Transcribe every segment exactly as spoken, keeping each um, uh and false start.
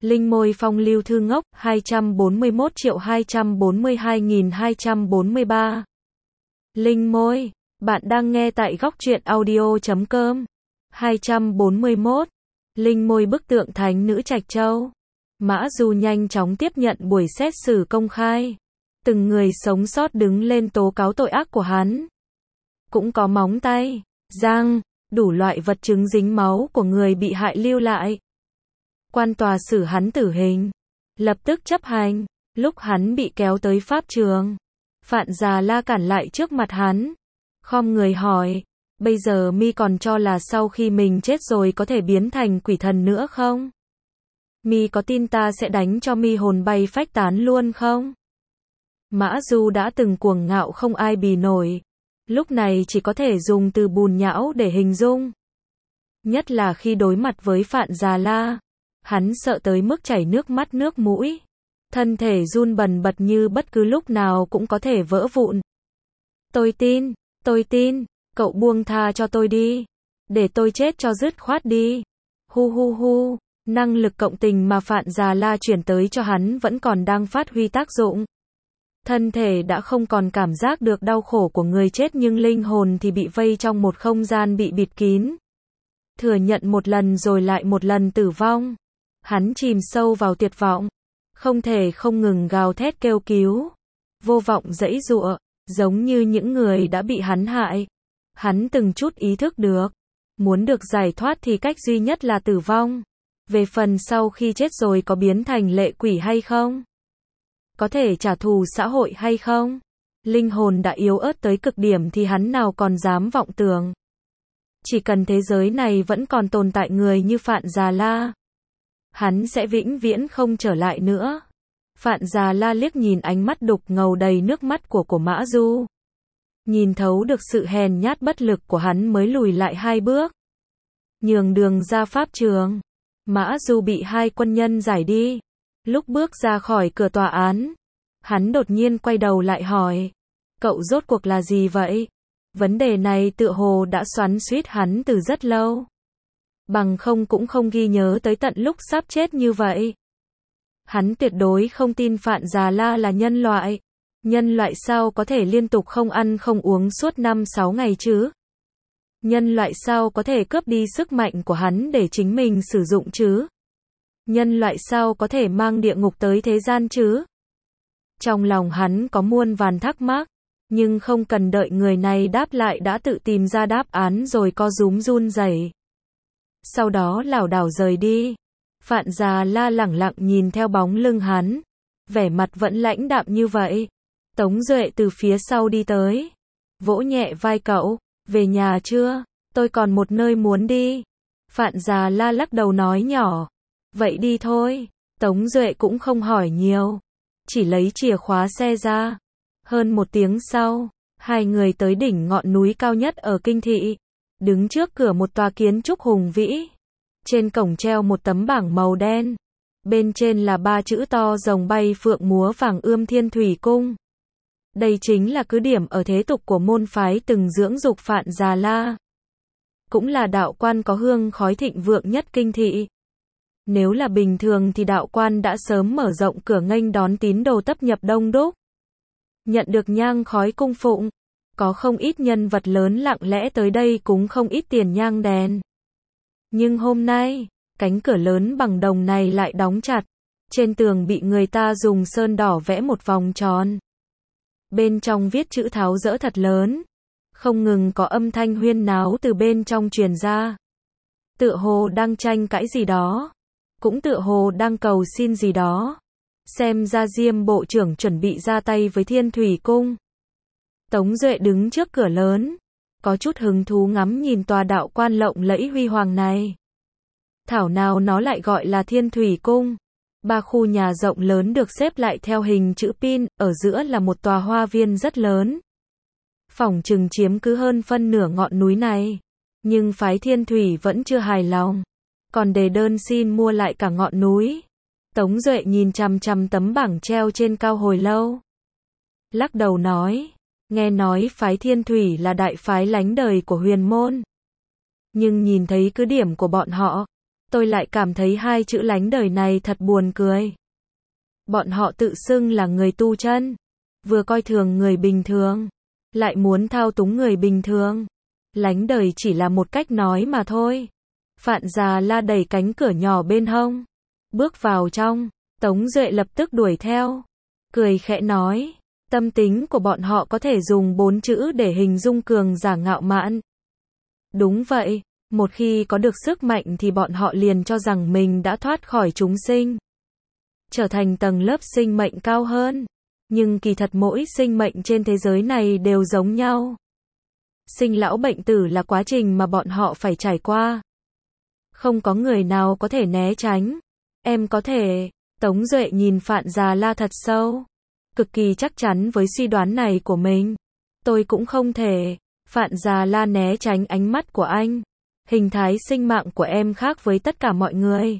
Linh môi phong lưu thư ngốc, hai trăm bốn mươi mốt triệu hai trăm bốn mươi hai nghìn hai trăm bốn mươi ba. Linh môi, bạn đang nghe tại góc truyện audio chấm com. hai trăm bốn mươi mốt. Linh môi bức tượng thánh nữ Trạch Châu. Mã Du nhanh chóng tiếp nhận buổi xét xử công khai. Từng người sống sót đứng lên tố cáo tội ác của hắn. Cũng có móng tay, răng, đủ loại vật chứng dính máu của người bị hại lưu lại. Quan tòa xử hắn tử hình, lập tức chấp hành. Lúc hắn bị kéo tới pháp trường, Phạn Già La cản lại trước mặt hắn, khom người hỏi, bây giờ mi còn cho là sau khi mình chết rồi có thể biến thành quỷ thần nữa không? Mi có tin ta sẽ đánh cho mi hồn bay phách tán luôn không? Mã Du đã từng cuồng ngạo không ai bì nổi, lúc này chỉ có thể dùng từ bùn nhão để hình dung. Nhất là khi đối mặt với Phạn Già La, hắn sợ tới mức chảy nước mắt nước mũi, thân thể run bần bật như bất cứ lúc nào cũng có thể vỡ vụn. Tôi tin, tôi tin, cậu buông tha cho tôi đi, để tôi chết cho dứt khoát đi. Hu hu hu, năng lực cộng tình mà Phạn Già La chuyển tới cho hắn vẫn còn đang phát huy tác dụng. Thân thể đã không còn cảm giác được đau khổ của người chết nhưng linh hồn thì bị vây trong một không gian bị bịt kín. Thừa nhận một lần rồi lại một lần tử vong. Hắn chìm sâu vào tuyệt vọng, không thể không ngừng gào thét kêu cứu, vô vọng giãy giụa, giống như những người đã bị hắn hại. Hắn từng chút ý thức được, muốn được giải thoát thì cách duy nhất là tử vong. Về phần sau khi chết rồi có biến thành lệ quỷ hay không? Có thể trả thù xã hội hay không? Linh hồn đã yếu ớt tới cực điểm thì hắn nào còn dám vọng tưởng. Chỉ cần thế giới này vẫn còn tồn tại người như Phạn Già La, hắn sẽ vĩnh viễn không trở lại nữa. Phạn Già La liếc nhìn ánh mắt đục ngầu đầy nước mắt của của Mã Du. Nhìn thấu được sự hèn nhát bất lực của hắn mới lùi lại hai bước. Nhường đường ra pháp trường. Mã Du bị hai quân nhân giải đi. Lúc bước ra khỏi cửa tòa án, hắn đột nhiên quay đầu lại hỏi, cậu rốt cuộc là gì vậy? Vấn đề này tựa hồ đã xoắn xuýt hắn từ rất lâu. Bằng không cũng không ghi nhớ tới tận lúc sắp chết như vậy. Hắn tuyệt đối không tin Phạn Già La là nhân loại. Nhân loại sao có thể liên tục không ăn không uống suốt năm sáu ngày chứ? Nhân loại sao có thể cướp đi sức mạnh của hắn để chính mình sử dụng chứ? Nhân loại sao có thể mang địa ngục tới thế gian chứ? Trong lòng hắn có muôn vàn thắc mắc, nhưng không cần đợi người này đáp lại đã tự tìm ra đáp án rồi co rúm run rẩy. Sau đó lảo đảo rời đi. Phạn Già La lẳng lặng nhìn theo bóng lưng hắn, vẻ mặt vẫn lãnh đạm như vậy. Tống Duệ từ phía sau đi tới, vỗ nhẹ vai cậu, về nhà chưa? Tôi còn một nơi muốn đi. Phạn Già La lắc đầu nói nhỏ, vậy đi thôi. Tống Duệ cũng không hỏi nhiều, chỉ lấy chìa khóa xe ra. Hơn một tiếng sau, hai người tới đỉnh ngọn núi cao nhất ở Kinh Thị, đứng trước cửa một tòa kiến trúc hùng vĩ. Trên cổng treo một tấm bảng màu đen, bên trên là ba chữ to rồng bay phượng múa vàng ươm Thiên Thủy Cung. Đây chính là cứ điểm ở thế tục của môn phái từng dưỡng dục Phạn Già La. Cũng là đạo quan có hương khói thịnh vượng nhất Kinh Thị. Nếu là bình thường thì đạo quan đã sớm mở rộng cửa nghênh đón tín đồ tấp nhập đông đúc. Nhận được nhang khói cung phụng, có không ít nhân vật lớn lặng lẽ tới đây cúng không ít tiền nhang đèn. Nhưng hôm nay, cánh cửa lớn bằng đồng này lại đóng chặt. Trên tường bị người ta dùng sơn đỏ vẽ một vòng tròn. Bên trong viết chữ tháo dỡ thật lớn. Không ngừng có âm thanh huyên náo từ bên trong truyền ra. Tựa hồ đang tranh cãi gì đó. Cũng tựa hồ đang cầu xin gì đó. Xem ra Diêm bộ trưởng chuẩn bị ra tay với Thiên Thủy Cung. Tống Duệ đứng trước cửa lớn, có chút hứng thú ngắm nhìn tòa đạo quan lộng lẫy huy hoàng này. Thảo nào nó lại gọi là Thiên Thủy Cung. Ba khu nhà rộng lớn được xếp lại theo hình chữ pin, ở giữa là một tòa hoa viên rất lớn. Phỏng chừng chiếm cứ hơn phân nửa ngọn núi này. Nhưng phái Thiên Thủy vẫn chưa hài lòng, còn đề đơn xin mua lại cả ngọn núi. Tống Duệ nhìn chằm chằm tấm bảng treo trên cao hồi lâu. Lắc đầu nói, nghe nói phái Thiên Thủy là đại phái lánh đời của huyền môn. Nhưng nhìn thấy cứ điểm của bọn họ, tôi lại cảm thấy hai chữ lánh đời này thật buồn cười. Bọn họ tự xưng là người tu chân, vừa coi thường người bình thường, lại muốn thao túng người bình thường. Lánh đời chỉ là một cách nói mà thôi. Phạn Già La đẩy cánh cửa nhỏ bên hông, bước vào trong. Tống Duệ lập tức đuổi theo, cười khẽ nói, tâm tính của bọn họ có thể dùng bốn chữ để hình dung: cường giả ngạo mạn. Đúng vậy, một khi có được sức mạnh thì bọn họ liền cho rằng mình đã thoát khỏi chúng sinh, trở thành tầng lớp sinh mệnh cao hơn. Nhưng kỳ thật mỗi sinh mệnh trên thế giới này đều giống nhau. Sinh lão bệnh tử là quá trình mà bọn họ phải trải qua. Không có người nào có thể né tránh. Em có thể. Tống Duệ nhìn Phạn Già La thật sâu, cực kỳ chắc chắn với suy đoán này của mình. Tôi cũng không thể. Phạn Già La né tránh ánh mắt của anh. Hình thái sinh mạng của em khác với tất cả mọi người.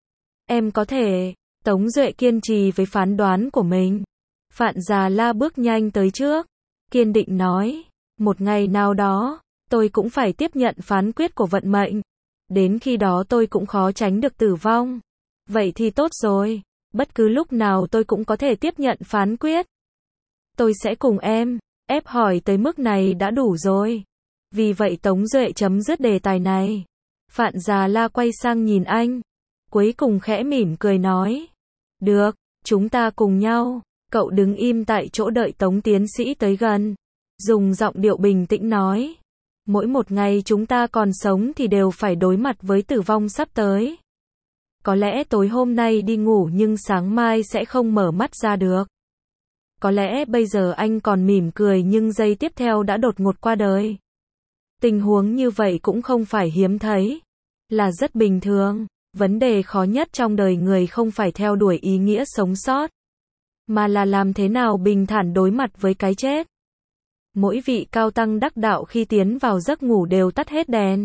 Em có thể. Tống Duệ kiên trì với phán đoán của mình. Phạn Già La bước nhanh tới trước, kiên định nói, một ngày nào đó, tôi cũng phải tiếp nhận phán quyết của vận mệnh. Đến khi đó tôi cũng khó tránh được tử vong. Vậy thì tốt rồi, bất cứ lúc nào tôi cũng có thể tiếp nhận phán quyết. Tôi sẽ cùng em. Ép hỏi tới mức này đã đủ rồi. Vì vậy Tống Duệ chấm dứt đề tài này. Phạn Già La quay sang nhìn anh, cuối cùng khẽ mỉm cười nói, được, chúng ta cùng nhau. Cậu đứng im tại chỗ đợi Tống tiến sĩ tới gần, dùng giọng điệu bình tĩnh nói, mỗi một ngày chúng ta còn sống thì đều phải đối mặt với tử vong sắp tới. Có lẽ tối hôm nay đi ngủ nhưng sáng mai sẽ không mở mắt ra được. Có lẽ bây giờ anh còn mỉm cười nhưng giây tiếp theo đã đột ngột qua đời. Tình huống như vậy cũng không phải hiếm thấy, là rất bình thường. Vấn đề khó nhất trong đời người không phải theo đuổi ý nghĩa sống sót, mà là làm thế nào bình thản đối mặt với cái chết. Mỗi vị cao tăng đắc đạo khi tiến vào giấc ngủ đều tắt hết đèn,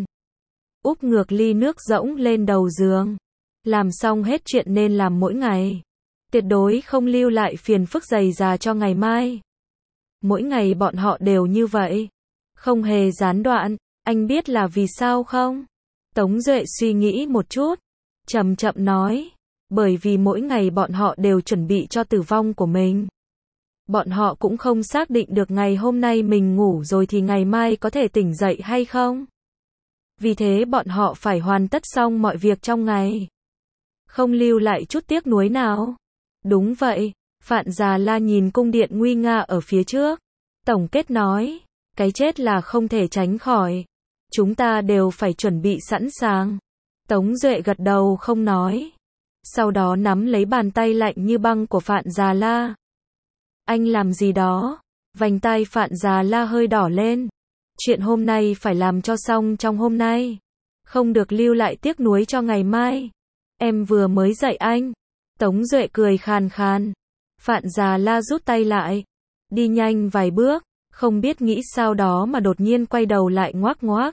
úp ngược ly nước rỗng lên đầu giường, làm xong hết chuyện nên làm mỗi ngày, tuyệt đối không lưu lại phiền phức dày dà cho ngày mai. Mỗi ngày bọn họ đều như vậy, không hề gián đoạn. Anh biết là vì sao không? Tống Duệ suy nghĩ một chút, chậm chậm nói, bởi vì mỗi ngày bọn họ đều chuẩn bị cho tử vong của mình. Bọn họ cũng không xác định được ngày hôm nay mình ngủ rồi thì ngày mai có thể tỉnh dậy hay không. Vì thế bọn họ phải hoàn tất xong mọi việc trong ngày, không lưu lại chút tiếc nuối nào. Đúng vậy. Phạn Già La nhìn cung điện nguy nga ở phía trước, tổng kết nói, cái chết là không thể tránh khỏi. Chúng ta đều phải chuẩn bị sẵn sàng. Tống Duệ gật đầu không nói, sau đó nắm lấy bàn tay lạnh như băng của Phạn Già La. Anh làm gì đó? Vành tai Phạn Già La hơi đỏ lên. Chuyện hôm nay phải làm cho xong trong hôm nay, không được lưu lại tiếc nuối cho ngày mai. Em vừa mới dạy anh. Tống Duệ cười khàn khàn. Phạn Già La rút tay lại, đi nhanh vài bước, không biết nghĩ sao đó mà đột nhiên quay đầu lại ngoác ngoác.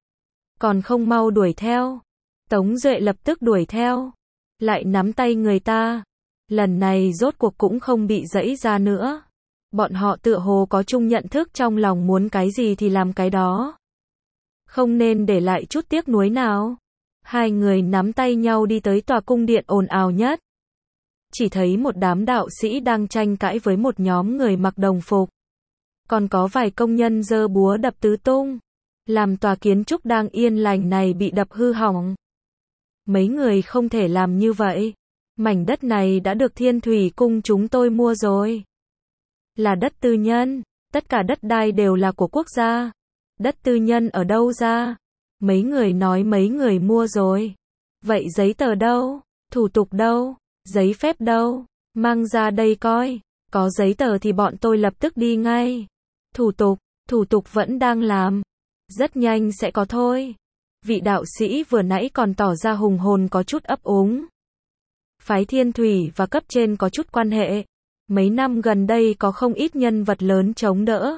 Còn không mau đuổi theo. Tống Duệ lập tức đuổi theo, lại nắm tay người ta. Lần này rốt cuộc cũng không bị giãy ra nữa. Bọn họ tựa hồ có chung nhận thức trong lòng muốn cái gì thì làm cái đó. Không nên để lại chút tiếc nuối nào. Hai người nắm tay nhau đi tới tòa cung điện ồn ào nhất. Chỉ thấy một đám đạo sĩ đang tranh cãi với một nhóm người mặc đồng phục. Còn có vài công nhân giơ búa đập tứ tung, làm tòa kiến trúc đang yên lành này bị đập hư hỏng. Mấy người không thể làm như vậy. Mảnh đất này đã được Thiên Thủy Cung chúng tôi mua rồi. Là đất tư nhân, tất cả đất đai đều là của quốc gia. Đất tư nhân ở đâu ra? Mấy người nói mấy người mua rồi. Vậy giấy tờ đâu? Thủ tục đâu? Giấy phép đâu? Mang ra đây coi. Có giấy tờ thì bọn tôi lập tức đi ngay. Thủ tục, thủ tục vẫn đang làm. Rất nhanh sẽ có thôi. Vị đạo sĩ vừa nãy còn tỏ ra hùng hồn có chút ấp úng. Phái Thiên Thủy và cấp trên có chút quan hệ. Mấy năm gần đây có không ít nhân vật lớn chống đỡ.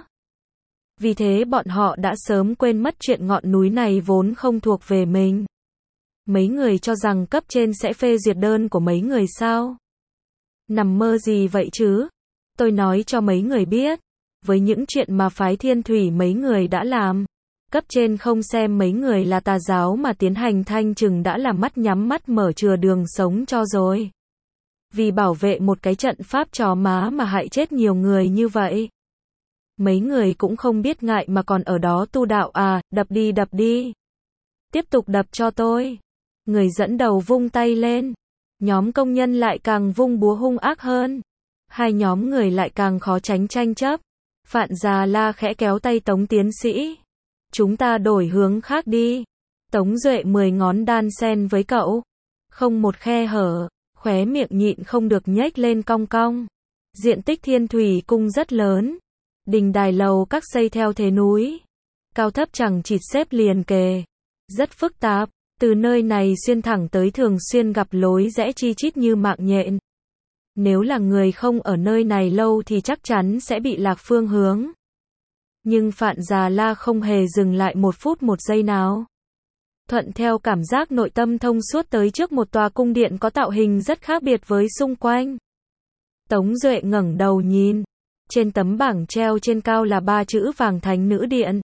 Vì thế bọn họ đã sớm quên mất chuyện ngọn núi này vốn không thuộc về mình. Mấy người cho rằng cấp trên sẽ phê duyệt đơn của mấy người sao? Nằm mơ gì vậy chứ? Tôi nói cho mấy người biết, với những chuyện mà phái Thiên Thủy mấy người đã làm, Cấp trên không xem mấy người là tà giáo mà tiến hành thanh trừng đã là mắt nhắm mắt mở chừa đường sống cho rồi. Vì bảo vệ một cái trận pháp chó má mà hại chết nhiều người như vậy. Mấy người cũng không biết ngại mà còn ở đó tu đạo à, đập đi đập đi. Tiếp tục đập cho tôi. Người dẫn đầu vung tay lên. Nhóm công nhân lại càng vung búa hung ác hơn. Hai nhóm người lại càng khó tránh tranh chấp. Phạn Già La khẽ kéo tay Tống tiến sĩ. Chúng ta đổi hướng khác đi. Tống Duệ mười ngón đan sen với cậu. Không một khe hở, khóe miệng nhịn không được nhếch lên cong cong. Diện tích Thiên Thủy Cung rất lớn. Đình đài lầu các xây theo thế núi. Cao thấp chẳng chịt xếp liền kề. Rất phức tạp. Từ nơi này xuyên thẳng tới thường xuyên gặp lối rẽ chi chít như mạng nhện. Nếu là người không ở nơi này lâu thì chắc chắn sẽ bị lạc phương hướng. Nhưng Phạn Già La không hề dừng lại một phút một giây nào. Thuận theo cảm giác nội tâm thông suốt tới trước một tòa cung điện có tạo hình rất khác biệt với xung quanh. Tống Duệ ngẩng đầu nhìn. Trên tấm bảng treo trên cao là ba chữ Vàng Thánh Nữ Điện.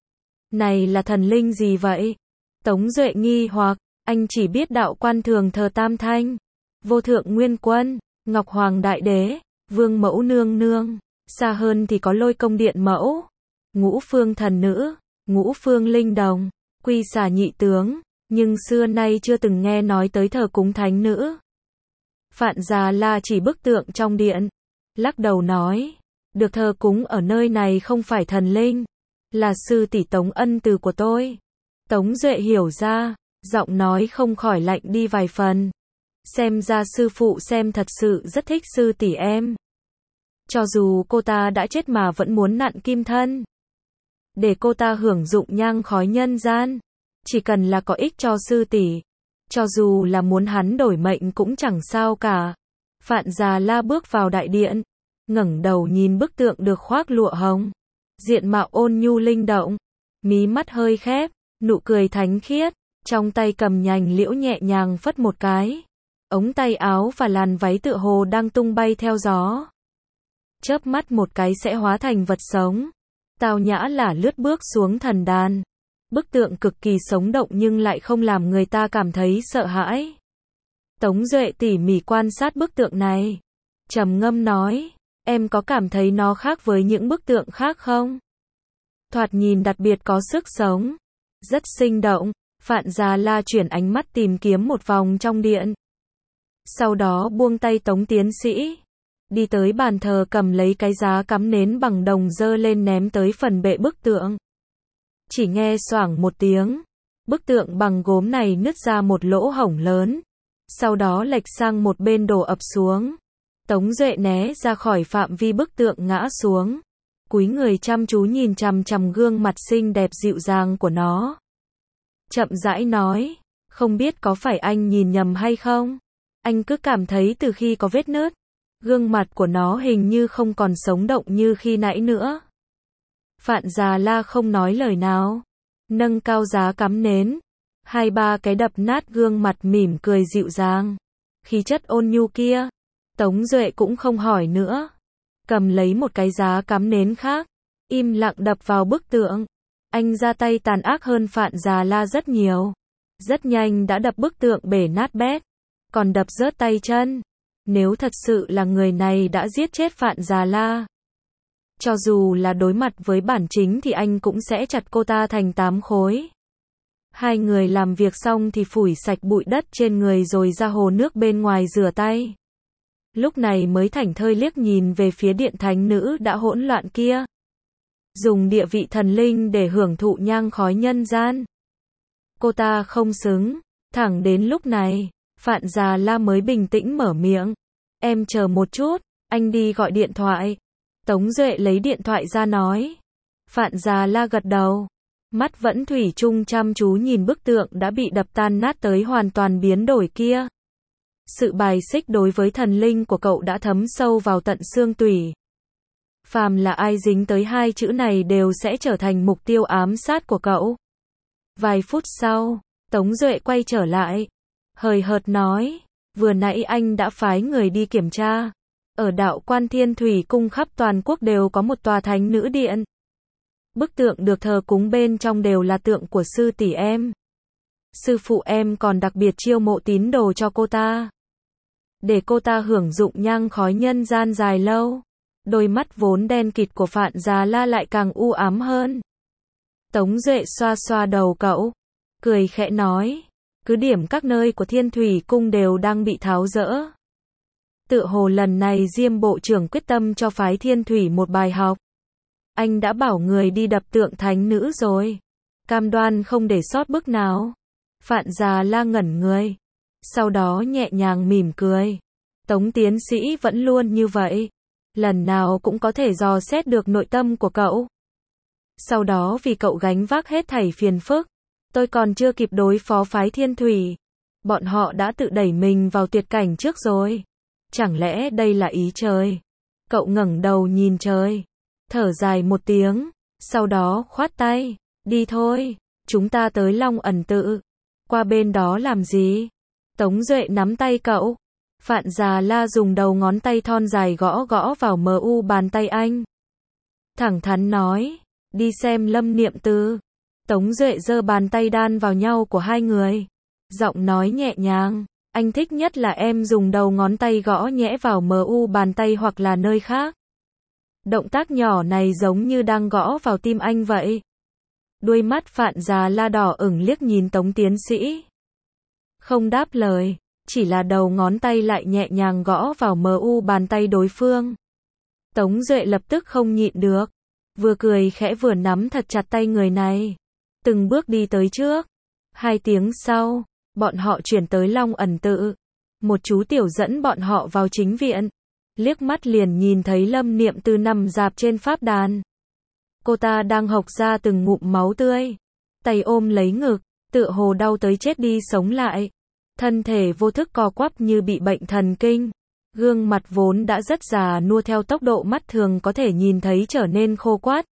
Này là thần linh gì vậy? Tống Duệ nghi hoặc, anh chỉ biết đạo quan thường thờ Tam Thanh, Vô Thượng Nguyên Quân, Ngọc Hoàng Đại Đế, Vương Mẫu Nương Nương, xa hơn thì có Lôi Công Điện Mẫu, Ngũ Phương Thần Nữ, Ngũ Phương Linh Đồng, Quy Xà Nhị Tướng, nhưng xưa nay chưa từng nghe nói tới thờ cúng thánh nữ. Phạn Già La chỉ bức tượng trong điện, lắc đầu nói, được thờ cúng ở nơi này không phải thần linh, là sư tỷ Tống ân từ của tôi. Tống Duệ hiểu ra, giọng nói không khỏi lạnh đi vài phần. Xem ra sư phụ xem thật sự rất thích sư tỷ em. Cho dù cô ta đã chết mà vẫn muốn nặn kim thân. Để cô ta hưởng dụng nhang khói nhân gian. Chỉ cần là có ích cho sư tỷ. Cho dù là muốn hắn đổi mệnh cũng chẳng sao cả. Phạn Già La bước vào đại điện. Ngẩng đầu nhìn bức tượng được khoác lụa hồng. Diện mạo ôn nhu linh động. Mí mắt hơi khép. Nụ cười thánh khiết, trong tay cầm nhành liễu nhẹ nhàng phất một cái. Ống tay áo và làn váy tựa hồ đang tung bay theo gió. Chớp mắt một cái sẽ hóa thành vật sống. Tào nhã là lướt bước xuống thần đàn. Bức tượng cực kỳ sống động nhưng lại không làm người ta cảm thấy sợ hãi. Tống Duệ tỉ mỉ quan sát bức tượng này. Trầm ngâm nói, em có cảm thấy nó khác với những bức tượng khác không? Thoạt nhìn đặc biệt có sức sống. Rất sinh động. Phạn Già La chuyển ánh mắt tìm kiếm một vòng trong điện. Sau đó buông tay Tống tiến sĩ. Đi tới bàn thờ cầm lấy cái giá cắm nến bằng đồng dơ lên ném tới phần bệ bức tượng. Chỉ nghe xoảng một tiếng. Bức tượng bằng gốm này nứt ra một lỗ hổng lớn. Sau đó lệch sang một bên đổ ập xuống. Tống Duệ né ra khỏi phạm vi bức tượng ngã xuống. Cúi người chăm chú nhìn chằm chằm gương mặt xinh đẹp dịu dàng của nó. Chậm rãi nói, không biết có phải anh nhìn nhầm hay không? Anh cứ cảm thấy từ khi có vết nứt, gương mặt của nó hình như không còn sống động như khi nãy nữa. Phạn Già La không nói lời nào, nâng cao giá cắm nến, hai ba cái đập nát gương mặt mỉm cười dịu dàng. Khí chất ôn nhu kia, Tống Duệ cũng không hỏi nữa. Cầm lấy một cái giá cắm nến khác, im lặng đập vào bức tượng. Anh ra tay tàn ác hơn Phạn Già La rất nhiều. Rất nhanh đã đập bức tượng bể nát bét. Còn đập rớt tay chân. Nếu thật sự là người này đã giết chết Phạn Già La. Cho dù là đối mặt với bản chính thì anh cũng sẽ chặt cô ta thành tám khối. Hai người làm việc xong thì phủi sạch bụi đất trên người rồi ra hồ nước bên ngoài rửa tay. Lúc này mới thảnh thơi liếc nhìn về phía điện thánh nữ đã hỗn loạn kia. Dùng địa vị thần linh để hưởng thụ nhang khói nhân gian. Cô ta không xứng. Thẳng đến lúc này, Phạn Già La mới bình tĩnh mở miệng. Em chờ một chút, anh đi gọi điện thoại. Tống Duệ lấy điện thoại ra nói. Phạn Già La gật đầu. Mắt vẫn thủy chung chăm chú nhìn bức tượng đã bị đập tan nát tới hoàn toàn biến đổi kia. Sự bài xích đối với thần linh của cậu đã thấm sâu vào tận xương tủy. Phàm là ai dính tới hai chữ này đều sẽ trở thành mục tiêu ám sát của cậu. Vài phút sau, Tống Duệ quay trở lại. Hời hợt nói, vừa nãy anh đã phái người đi kiểm tra. Ở đạo quan Thiên Thủy Cung khắp toàn quốc đều có một tòa thánh nữ điện. Bức tượng được thờ cúng bên trong đều là tượng của sư tỷ em. Sư phụ em còn đặc biệt chiêu mộ tín đồ cho cô ta, để cô ta hưởng dụng nhang khói nhân gian dài lâu. Đôi mắt vốn đen kịt của Phạn Già La lại càng u ám hơn. Tống Duệ xoa xoa đầu cậu, cười khẽ nói, cứ điểm các nơi của Thiên Thủy Cung đều đang bị tháo dỡ. Tựa hồ lần này Diêm Bộ trưởng quyết tâm cho phái Thiên Thủy một bài học. Anh đã bảo người đi đập tượng thánh nữ rồi, cam đoan không để sót bước nào. Phạn Già La ngẩn người, sau đó nhẹ nhàng mỉm cười. Tống tiến sĩ vẫn luôn như vậy, lần nào cũng có thể dò xét được nội tâm của cậu. Sau đó vì cậu gánh vác hết thảy phiền phức, tôi còn chưa kịp đối phó phái Thiên Thủy, bọn họ đã tự đẩy mình vào tuyệt cảnh trước rồi. Chẳng lẽ đây là ý trời? Cậu ngẩng đầu nhìn trời, thở dài một tiếng, sau đó khoát tay, đi thôi, chúng ta tới Long Ẩn Tự. Qua bên đó làm gì? Tống Duệ nắm tay cậu. Phạn Già La dùng đầu ngón tay thon dài gõ gõ vào mờ u bàn tay anh. Thẳng thắn nói, đi xem Lâm Niệm Tư. Tống Duệ giơ bàn tay đan vào nhau của hai người, giọng nói nhẹ nhàng, anh thích nhất là em dùng đầu ngón tay gõ nhẽ vào mờ u bàn tay hoặc là nơi khác. Động tác nhỏ này giống như đang gõ vào tim anh vậy. Đuôi mắt Phạn Già La đỏ ửng liếc nhìn Tống tiến sĩ. Không đáp lời, chỉ là đầu ngón tay lại nhẹ nhàng gõ vào mờ u bàn tay đối phương. Tống Duệ lập tức không nhịn được, vừa cười khẽ vừa nắm thật chặt tay người này, từng bước đi tới trước. Hai tiếng sau, bọn họ chuyển tới Long Ẩn Tự. Một chú tiểu dẫn bọn họ vào chính viện, liếc mắt liền nhìn thấy Lâm Niệm Tư nằm rạp trên pháp đàn. Cô ta đang hộc ra từng ngụm máu tươi, tay ôm lấy ngực, tựa hồ đau tới chết đi sống lại. Thân thể vô thức co quắp như bị bệnh thần kinh. Gương mặt vốn đã rất già nua theo tốc độ mắt thường có thể nhìn thấy trở nên khô quắt.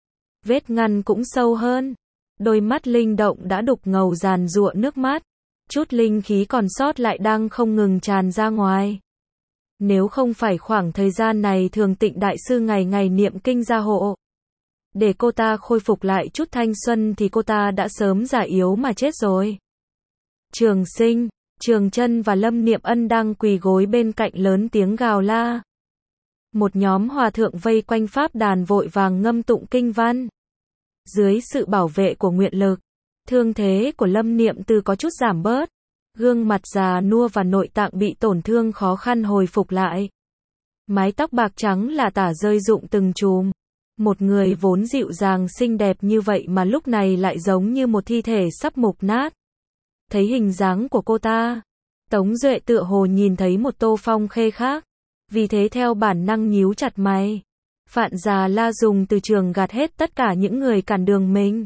Vết ngăn cũng sâu hơn. Đôi mắt linh động đã đục ngầu giàn giụa nước mắt. Chút linh khí còn sót lại đang không ngừng tràn ra ngoài. Nếu không phải khoảng thời gian này Thường Tịnh Đại Sư ngày ngày niệm kinh gia hộ, để cô ta khôi phục lại chút thanh xuân thì cô ta đã sớm già yếu mà chết rồi. Trường Sinh, Trường Chân và Lâm Niệm Ân đang quỳ gối bên cạnh lớn tiếng gào la. Một nhóm hòa thượng vây quanh pháp đàn vội vàng ngâm tụng kinh văn. Dưới sự bảo vệ của nguyện lực, thương thế của Lâm Niệm Tư có chút giảm bớt. Gương mặt già nua và nội tạng bị tổn thương khó khăn hồi phục lại. Mái tóc bạc trắng là tả rơi rụng từng chùm. Một người vốn dịu dàng xinh đẹp như vậy mà lúc này lại giống như một thi thể sắp mục nát. Thấy hình dáng của cô ta, Tống Duệ tựa hồ nhìn thấy một Tô Phong Khê khác, vì thế theo bản năng nhíu chặt mày. Phạn Già La dùng từ trường gạt hết tất cả những người cản đường mình.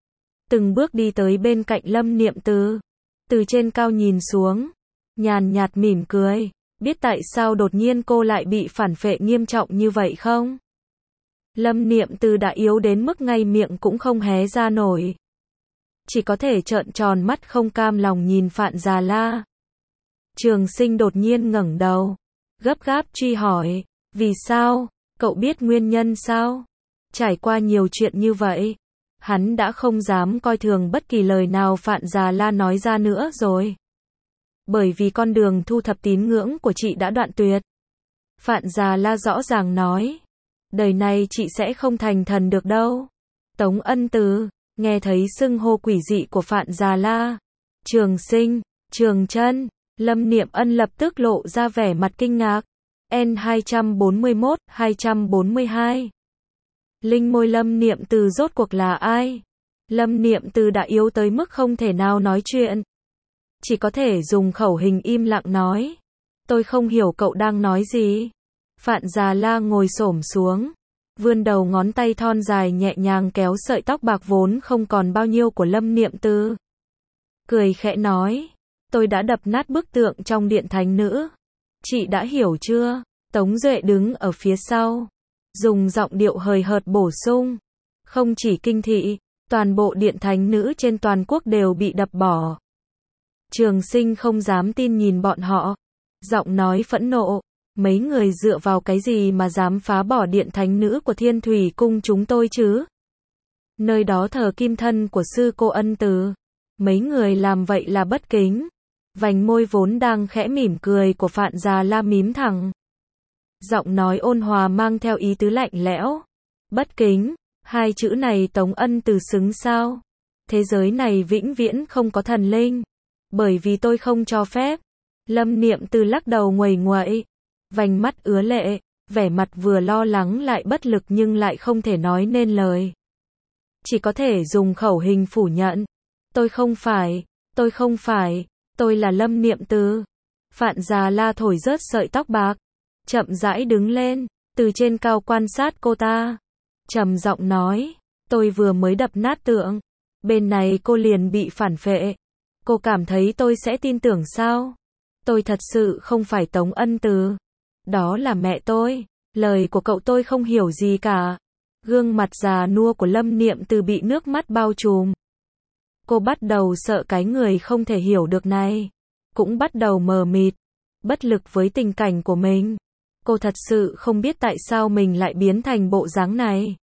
Từng bước đi tới bên cạnh Lâm Niệm Tư, từ trên cao nhìn xuống, nhàn nhạt mỉm cười, biết tại sao đột nhiên cô lại bị phản phệ nghiêm trọng như vậy không? Lâm Niệm Tư đã yếu đến mức ngay miệng cũng không hé ra nổi, chỉ có thể trợn tròn mắt không cam lòng nhìn Phạn Già La. Trường Sinh đột nhiên ngẩng đầu, gấp gáp truy hỏi, vì sao, cậu biết nguyên nhân sao? Trải qua nhiều chuyện như vậy, hắn đã không dám coi thường bất kỳ lời nào Phạn Già La nói ra nữa rồi. Bởi vì con đường thu thập tín ngưỡng của chị đã đoạn tuyệt. Phạn Già La rõ ràng nói, đời này chị sẽ không thành thần được đâu. Tống Ân Từ nghe thấy xưng hô quỷ dị của Phạn Già La, Trường Sinh, Trường Chân, Lâm Niệm Ân lập tức lộ ra vẻ mặt kinh ngạc. N hai trăm bốn mươi mốt, hai trăm bốn mươi hai. Linh môi Lâm Niệm Từ rốt cuộc là ai? Lâm Niệm Từ đã yếu tới mức không thể nào nói chuyện, chỉ có thể dùng khẩu hình im lặng nói, tôi không hiểu cậu đang nói gì. Phạn Già La ngồi xổm xuống, vươn đầu ngón tay thon dài nhẹ nhàng kéo sợi tóc bạc vốn không còn bao nhiêu của Lâm Niệm Tư. Cười khẽ nói, tôi đã đập nát bức tượng trong điện thánh nữ. Chị đã hiểu chưa? Tống Duệ đứng ở phía sau, dùng giọng điệu hời hợt bổ sung, không chỉ kinh thị, toàn bộ điện thánh nữ trên toàn quốc đều bị đập bỏ. Trường Sinh không dám tin nhìn bọn họ, giọng nói phẫn nộ, mấy người dựa vào cái gì mà dám phá bỏ điện thánh nữ của Thiên Thủy Cung chúng tôi chứ? Nơi đó thờ kim thân của sư cô Ân Từ. Mấy người làm vậy là bất kính. Vành môi vốn đang khẽ mỉm cười của Phạn Già La mím thẳng. Giọng nói ôn hòa mang theo ý tứ lạnh lẽo. Bất kính, hai chữ này Tống Ân Từ xứng sao? Thế giới này vĩnh viễn không có thần linh. Bởi vì tôi không cho phép. Lâm Niệm Từ lắc đầu nguầy nguậy. Vành mắt ứa lệ, vẻ mặt vừa lo lắng lại bất lực nhưng lại không thể nói nên lời. Chỉ có thể dùng khẩu hình phủ nhận. Tôi không phải, tôi không phải, tôi là Lâm Niệm Từ. Phạn Già La thổi rớt sợi tóc bạc. Chậm rãi đứng lên, từ trên cao quan sát cô ta. Trầm giọng nói, tôi vừa mới đập nát tượng. Bên này cô liền bị phản phệ. Cô cảm thấy tôi sẽ tin tưởng sao? Tôi thật sự không phải Tống Ân Từ. Đó là mẹ tôi. Lời của cậu tôi không hiểu gì cả. Gương mặt già nua của Lâm Niệm Từ bị nước mắt bao trùm. Cô bắt đầu sợ cái người không thể hiểu được này. Cũng bắt đầu mờ mịt, bất lực với tình cảnh của mình. Cô thật sự không biết tại sao mình lại biến thành bộ dáng này.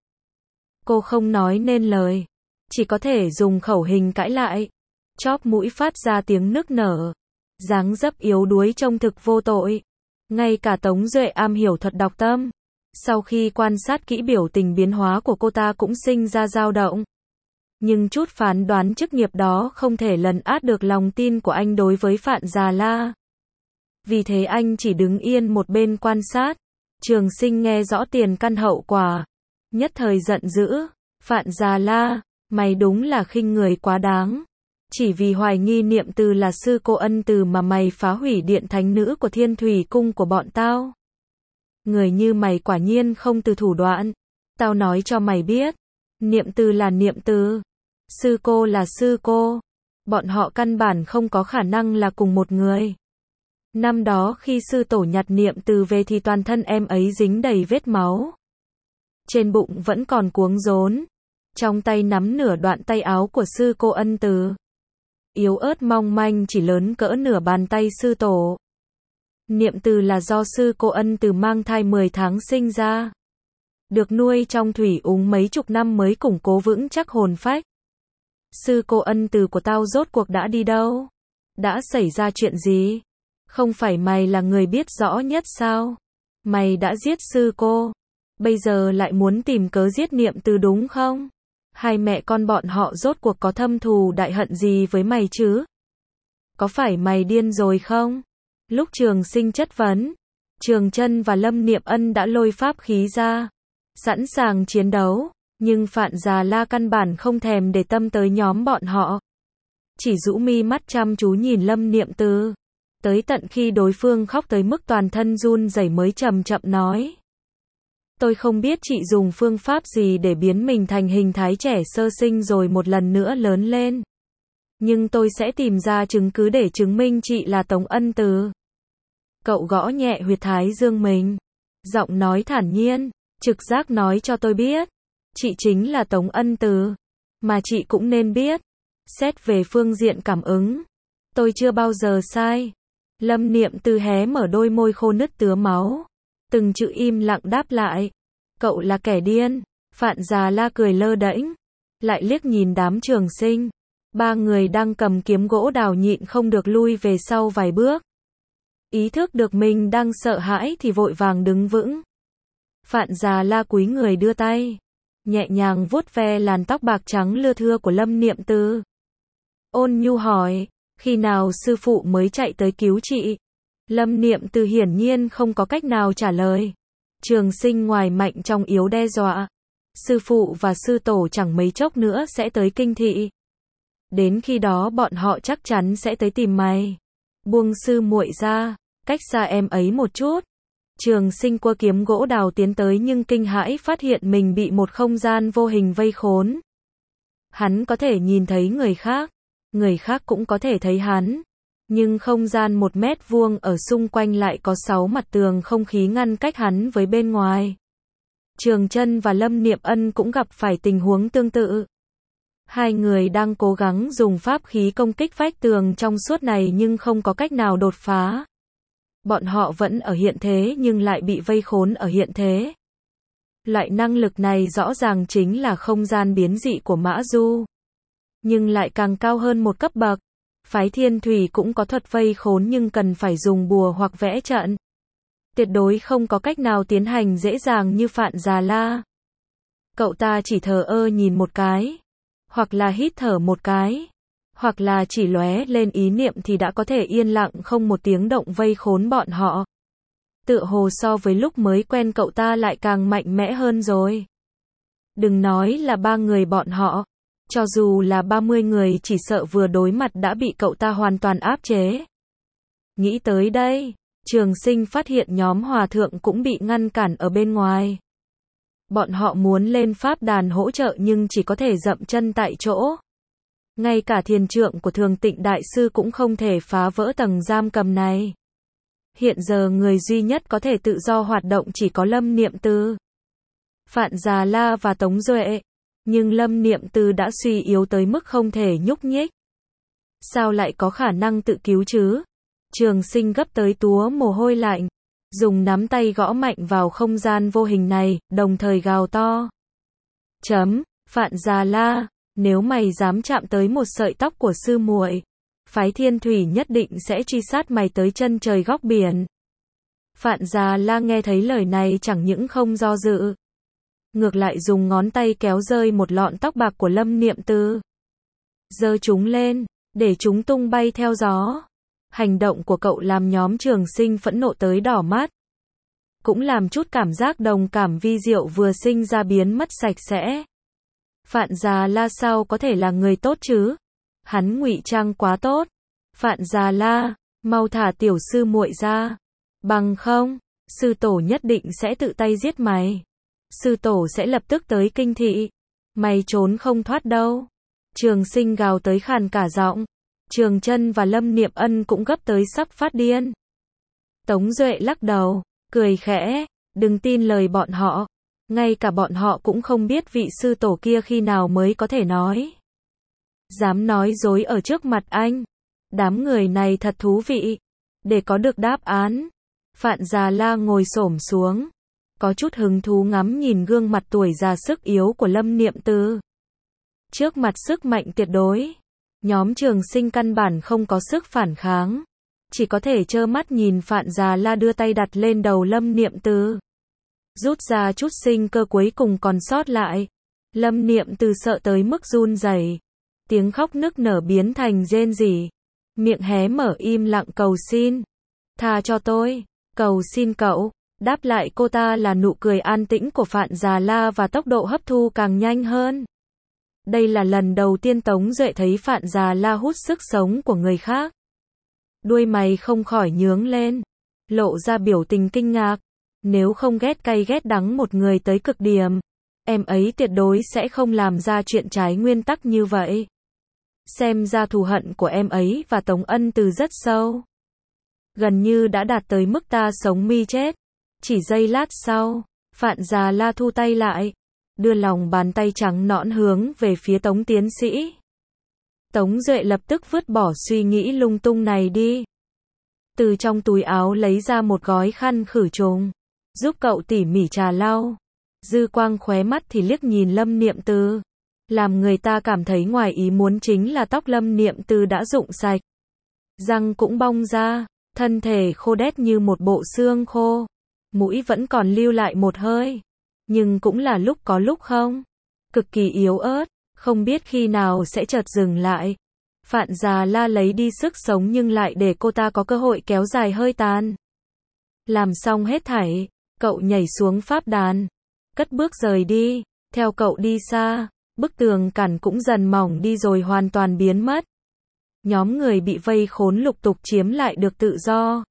Cô không nói nên lời. Chỉ có thể dùng khẩu hình cãi lại. Chóp mũi phát ra tiếng nức nở. Dáng dấp yếu đuối trông thực vô tội. Ngay cả Tống Duệ am hiểu thuật đọc tâm. Sau khi quan sát kỹ biểu tình biến hóa của cô ta cũng sinh ra dao động. Nhưng chút phán đoán chức nghiệp đó không thể lấn át được lòng tin của anh đối với Phạn Già La. Vì thế anh chỉ đứng yên một bên quan sát. Trường Sinh nghe rõ tiền căn hậu quả. Nhất thời giận dữ. Phạn Già La, mày đúng là khinh người quá đáng. Chỉ vì hoài nghi Niệm Từ là sư cô Ân Từ mà mày phá hủy điện thánh nữ của Thiên Thủy Cung của bọn tao. Người như mày quả nhiên không từ thủ đoạn. Tao nói cho mày biết. Niệm Từ là Niệm Từ. Sư cô là sư cô. Bọn họ căn bản không có khả năng là cùng một người. Năm đó khi sư tổ nhặt Niệm Từ về thì toàn thân em ấy dính đầy vết máu. Trên bụng vẫn còn cuống rốn. Trong tay nắm nửa đoạn tay áo của sư cô Ân Từ. Yếu ớt mong manh chỉ lớn cỡ nửa bàn tay sư tổ. Niệm Từ là do sư cô Ân Từ mang thai mười tháng sinh ra. Được nuôi trong thủy úng mấy chục năm mới củng cố vững chắc hồn phách. Sư cô Ân Từ của tao rốt cuộc đã đi đâu? Đã xảy ra chuyện gì? Không phải mày là người biết rõ nhất sao? Mày đã giết sư cô. Bây giờ lại muốn tìm cớ giết Niệm Từ đúng không? Hai mẹ con bọn họ rốt cuộc có thâm thù đại hận gì với mày chứ? Có phải mày điên rồi không? Lúc Trường Sinh chất vấn, Trường Chân và Lâm Niệm Ân đã lôi pháp khí ra, sẵn sàng chiến đấu, nhưng Phạn Già La căn bản không thèm để tâm tới nhóm bọn họ. Chỉ rũ mi mắt chăm chú nhìn Lâm Niệm Từ, tới tận khi đối phương khóc tới mức toàn thân run rẩy mới chậm chậm nói. Tôi không biết chị dùng phương pháp gì để biến mình thành hình thái trẻ sơ sinh rồi một lần nữa lớn lên. Nhưng tôi sẽ tìm ra chứng cứ để chứng minh chị là Tống Ân Từ. Cậu gõ nhẹ huyệt thái dương mình. Giọng nói thản nhiên, trực giác nói cho tôi biết. Chị chính là Tống Ân Từ. Mà chị cũng nên biết. Xét về phương diện cảm ứng. Tôi chưa bao giờ sai. Lâm Niệm Từ hé mở đôi môi khô nứt tứa máu. Từng chữ im lặng đáp lại. Cậu là kẻ điên. Phạn Già La cười lơ đễnh. Lại liếc nhìn đám Trường Sinh. Ba người đang cầm kiếm gỗ đào nhịn không được lui về sau vài bước. Ý thức được mình đang sợ hãi thì vội vàng đứng vững. Phạn Già La cúi người đưa tay. Nhẹ nhàng vuốt ve làn tóc bạc trắng lưa thưa của Lâm Niệm Từ. Ôn nhu hỏi. Khi nào sư phụ mới chạy tới cứu chị? Lâm Niệm Từ hiển nhiên không có cách nào trả lời. Trường Sinh ngoài mạnh trong yếu đe dọa. Sư phụ và sư tổ chẳng mấy chốc nữa sẽ tới kinh thị. Đến khi đó bọn họ chắc chắn sẽ tới tìm mày. Buông sư muội ra, cách xa em ấy một chút. Trường Sinh quơ kiếm gỗ đào tiến tới nhưng kinh hãi phát hiện mình bị một không gian vô hình vây khốn. Hắn có thể nhìn thấy người khác, người khác cũng có thể thấy hắn. Nhưng không gian một mét vuông ở xung quanh lại có sáu mặt tường không khí ngăn cách hắn với bên ngoài. Trường Chân và Lâm Niệm Ân cũng gặp phải tình huống tương tự. Hai người đang cố gắng dùng pháp khí công kích vách tường trong suốt này nhưng không có cách nào đột phá. Bọn họ vẫn ở hiện thế nhưng lại bị vây khốn ở hiện thế. Loại năng lực này rõ ràng chính là không gian biến dị của Mã Du. Nhưng lại càng cao hơn một cấp bậc. Phái Thiên Thủy cũng có thuật vây khốn nhưng cần phải dùng bùa hoặc vẽ trận. Tuyệt đối không có cách nào tiến hành dễ dàng như Phạn Già La. Cậu ta chỉ thờ ơ nhìn một cái, hoặc là hít thở một cái, hoặc là chỉ lóe lên ý niệm thì đã có thể yên lặng không một tiếng động vây khốn bọn họ. Tựa hồ so với lúc mới quen cậu ta lại càng mạnh mẽ hơn rồi. Đừng nói là ba người bọn họ, cho dù là ba mươi người chỉ sợ vừa đối mặt đã bị cậu ta hoàn toàn áp chế. Nghĩ tới đây, Trường Sinh phát hiện nhóm hòa thượng cũng bị ngăn cản ở bên ngoài. Bọn họ muốn lên pháp đàn hỗ trợ nhưng chỉ có thể dậm chân tại chỗ. Ngay cả thiền trượng của Thường Tịnh Đại Sư cũng không thể phá vỡ tầng giam cầm này. Hiện giờ người duy nhất có thể tự do hoạt động chỉ có Lâm Niệm Tư, Phạn Già La và Tống Duệ. Nhưng Lâm Niệm Tư đã suy yếu tới mức không thể nhúc nhích. Sao lại có khả năng tự cứu chứ? Trường Sinh gấp tới túa mồ hôi lạnh, dùng nắm tay gõ mạnh vào không gian vô hình này, đồng thời gào to. Chấm, Phạn Già La, nếu mày dám chạm tới một sợi tóc của sư muội, phái Thiên Thủy nhất định sẽ truy sát mày tới chân trời góc biển. Phạn Già La nghe thấy lời này chẳng những không do dự, ngược lại dùng ngón tay kéo rơi một lọn tóc bạc của Lâm Niệm Tư, giơ chúng lên, để chúng tung bay theo gió. Hành động của cậu làm nhóm Trường Sinh phẫn nộ tới đỏ mắt, cũng làm chút cảm giác đồng cảm vi diệu vừa sinh ra biến mất sạch sẽ. Phạn Già La sao có thể là người tốt chứ? Hắn ngụy trang quá tốt. Phạn Già La, mau thả tiểu sư muội ra, bằng không, sư tổ nhất định sẽ tự tay giết mày. Sư tổ sẽ lập tức tới kinh thị, mày trốn không thoát đâu. Trường Sinh gào tới khàn cả giọng. Trường Chân và Lâm Niệm Ân cũng gấp tới sắp phát điên. Tống Duệ lắc đầu, cười khẽ, đừng tin lời bọn họ. Ngay cả bọn họ cũng không biết vị sư tổ kia khi nào mới có thể nói. Dám nói dối ở trước mặt anh. Đám người này thật thú vị. Để có được đáp án, Phạn Già La ngồi xổm xuống, có chút hứng thú ngắm nhìn gương mặt tuổi già sức yếu của Lâm Niệm Tư. Trước mặt sức mạnh tuyệt đối, nhóm Trường Sinh căn bản không có sức phản kháng, chỉ có thể trơ mắt nhìn Phạn Già La đưa tay đặt lên đầu Lâm Niệm Tư, rút ra chút sinh cơ cuối cùng còn sót lại. Lâm Niệm Tư sợ tới mức run rẩy, tiếng khóc nức nở biến thành rên rỉ, miệng hé mở im lặng cầu xin. Tha cho tôi, cầu xin cậu. Đáp lại cô ta là nụ cười an tĩnh của Phạn Già La và tốc độ hấp thu càng nhanh hơn. Đây là lần đầu tiên Tống Duệ thấy Phạn Già La hút sức sống của người khác. Đuôi mày không khỏi nhướng lên, lộ ra biểu tình kinh ngạc. Nếu không ghét cay ghét đắng một người tới cực điểm, em ấy tuyệt đối sẽ không làm ra chuyện trái nguyên tắc như vậy. Xem ra thù hận của em ấy và Tống Ân Từ rất sâu, gần như đã đạt tới mức ta sống mi chết. Chỉ giây lát sau, Phạn Già La thu tay lại, đưa lòng bàn tay trắng nõn hướng về phía Tống tiến sĩ. Tống Duệ lập tức vứt bỏ suy nghĩ lung tung này đi. Từ trong túi áo lấy ra một gói khăn khử trùng, giúp cậu tỉ mỉ trà lau. Dư quang khóe mắt thì liếc nhìn Lâm Niệm Tư. Làm người ta cảm thấy ngoài ý muốn chính là tóc Lâm Niệm Tư đã rụng sạch, răng cũng bong ra, thân thể khô đét như một bộ xương khô. Mũi vẫn còn lưu lại một hơi, nhưng cũng là lúc có lúc không. Cực kỳ yếu ớt, không biết khi nào sẽ chợt dừng lại. Phạn Già La lấy đi sức sống nhưng lại để cô ta có cơ hội kéo dài hơi tàn. Làm xong hết thảy, cậu nhảy xuống pháp đàn, cất bước rời đi. Theo cậu đi xa, bức tường cản cũng dần mỏng đi rồi hoàn toàn biến mất. Nhóm người bị vây khốn lục tục chiếm lại được tự do.